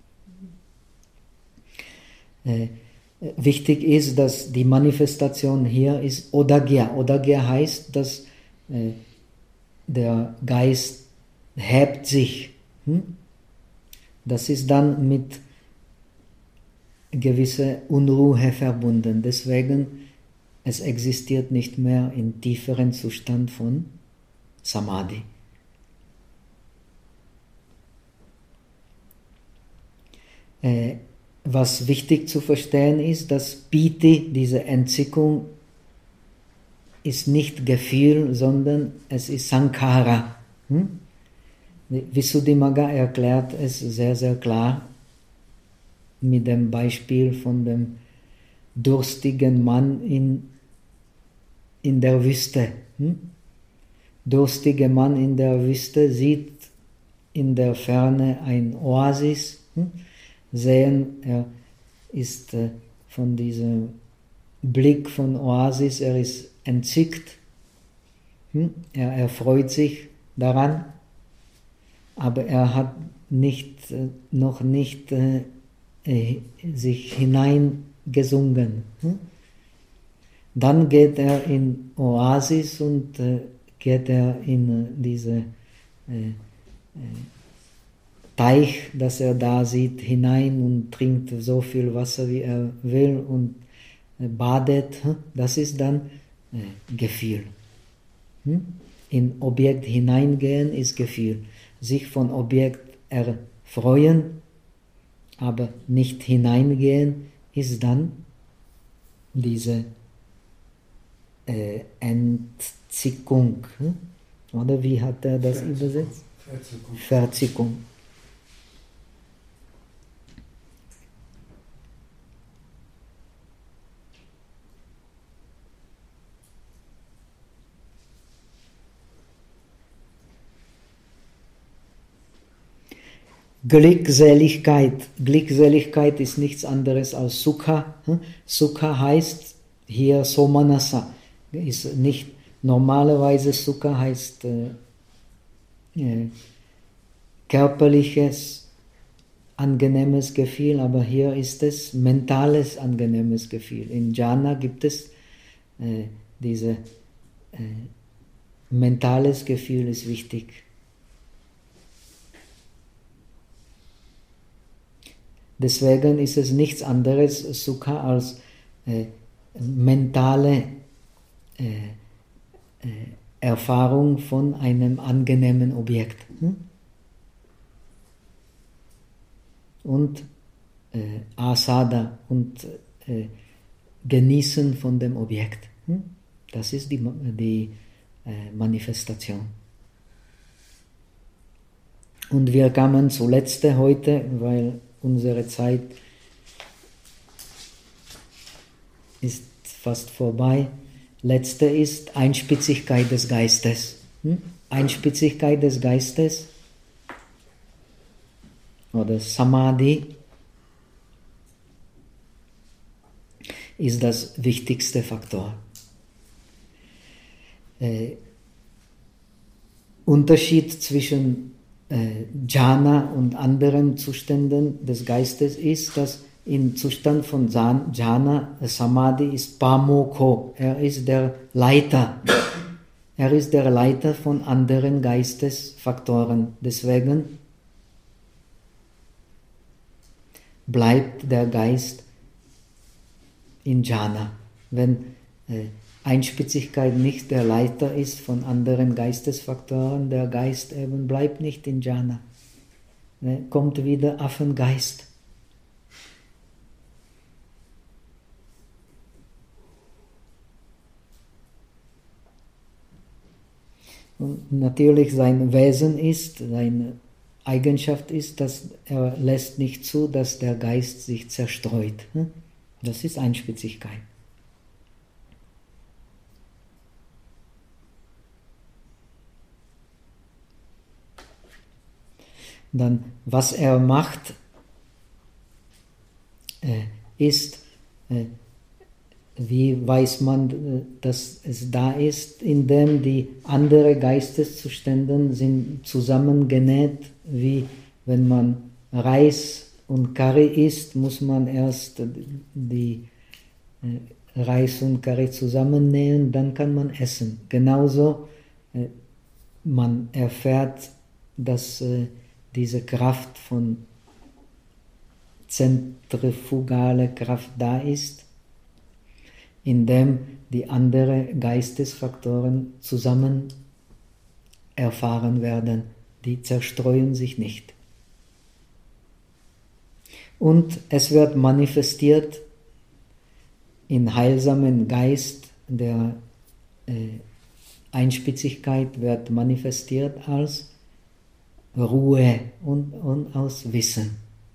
Äh, wichtig ist, dass die Manifestation hier ist Odagya. Odagya heißt, dass äh, der Geist hebt sich. Hm? Das ist dann mit gewisser Unruhe verbunden. Deswegen es existiert nicht mehr im tieferen Zustand von Samadhi. Äh, was wichtig zu verstehen ist, dass Piti, diese Entzückung, ist nicht Gefühl, sondern es ist Sankhara. Hm? Visuddhimagga erklärt es sehr, sehr klar mit dem Beispiel von dem durstigen Mann in in der Wüste. Hm? Durstiger Mann in der Wüste sieht in der Ferne ein Oasis. Hm? Sehen, er ist äh, von diesem Blick von Oasis, er ist entzückt. Hm? Er erfreut sich daran, aber er hat nicht, äh, noch nicht äh, äh, sich hineingesungen. Hm? Dann geht er in Oasis und äh, geht er in äh, diese äh, äh, Teich, das er da sieht, hinein und trinkt so viel Wasser, wie er will und äh, badet. Das ist dann äh, Gefühl. Hm? In Objekt hineingehen ist Gefühl. Sich von Objekt erfreuen, aber nicht hineingehen, ist dann diese äh, Entzickung. Hm? Oder wie hat er das
Verzickung.
übersetzt?
Verzickung.
Verzickung. Glückseligkeit. Glückseligkeit ist nichts anderes als Sukha. Sukha heißt hier Somanasa. Ist nicht, normalerweise Sukha heißt äh, äh, körperliches, angenehmes Gefühl, aber hier ist es mentales, angenehmes Gefühl. In Jhana gibt es äh, diese äh, mentales Gefühl ist wichtig. Deswegen ist es nichts anderes, Sukha, als äh, mentale äh, äh, Erfahrung von einem angenehmen Objekt. Hm? Und äh, Asada und äh, Genießen von dem Objekt. Hm? Das ist die, die äh, Manifestation. Und wir kamen zuletzt heute, weil unsere Zeit ist fast vorbei. Letzte ist Einspitzigkeit des Geistes. Hm? Einspitzigkeit des Geistes oder Samadhi ist das wichtigste Faktor. Äh, Unterschied zwischen äh, Jhana und anderen Zuständen des Geistes ist, dass im Zustand von Jhana, Samadhi ist Pamokho, er ist der Leiter. Er ist der Leiter von anderen Geistesfaktoren. Deswegen bleibt der Geist in Jhana. Wenn äh, Einspitzigkeit nicht der Leiter ist von anderen Geistesfaktoren, der Geist eben bleibt nicht in Jhana. Ne, kommt wieder Affengeist. Und natürlich sein Wesen ist, seine Eigenschaft ist, dass er lässt nicht zu, dass der Geist sich zerstreut. Das ist Einspitzigkeit. Dann, was er macht, äh, ist, äh, wie weiß man, äh, dass es da ist, indem die anderen Geisteszustände sind zusammengenäht, wie wenn man Reis und Curry isst, muss man erst die äh, Reis und Curry zusammennähen, dann kann man essen. Genauso, äh, man erfährt, dass äh, diese Kraft von zentrifugale Kraft da ist, indem die anderen Geistesfaktoren zusammen erfahren werden. Die zerstreuen sich nicht. Und es wird manifestiert in heilsamen Geist, der äh, Einspitzigkeit wird manifestiert als Ruhe und, und aus Wissen.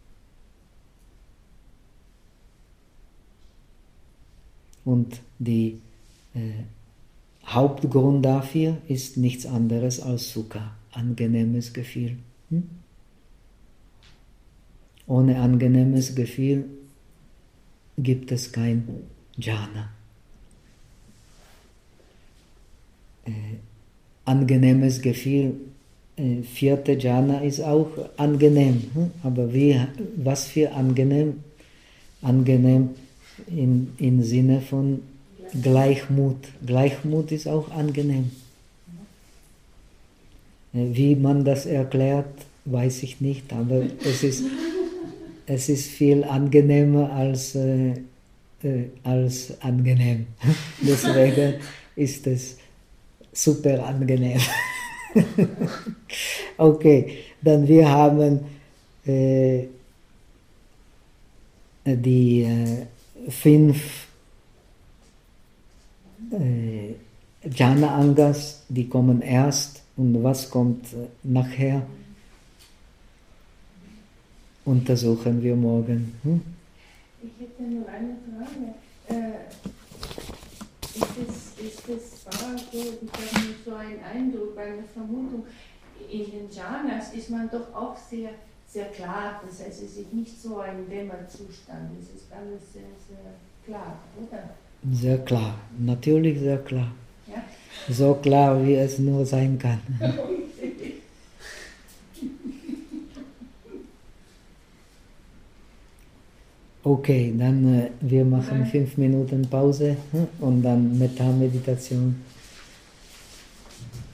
Und die äh, Hauptgrund dafür ist nichts anderes als Sukha, angenehmes Gefühl. Hm? Ohne angenehmes Gefühl gibt es kein Jhana. Äh, angenehmes Gefühl, äh, vierte Jhana ist auch angenehm, hm? Aber wie, was für angenehm? Angenehm im in, in Sinne von Gleichmut. Gleichmut ist auch angenehm. Wie man das erklärt, weiß ich nicht, aber es ist, es ist viel angenehmer als, äh, äh, als angenehm. Deswegen ist es super angenehm. Okay, dann wir haben äh, die äh, fünf äh, Jhana Angas, die kommen erst und was kommt nachher, untersuchen wir morgen. Hm?
Ich hätte nur eine Frage. Äh, ist es, ist es wahr, so, ich habe nur so einen Eindruck, eine Vermutung, in den Jhanas ist man doch auch sehr, sehr klar, das heißt, es ist nicht so ein Dämmerzustand, es ist alles sehr, sehr klar, oder?
Sehr klar, natürlich sehr klar.
Ja?
So klar, wie es nur sein kann. Okay, dann äh, wir machen fünf Minuten Pause hm? und dann Metta-Meditation.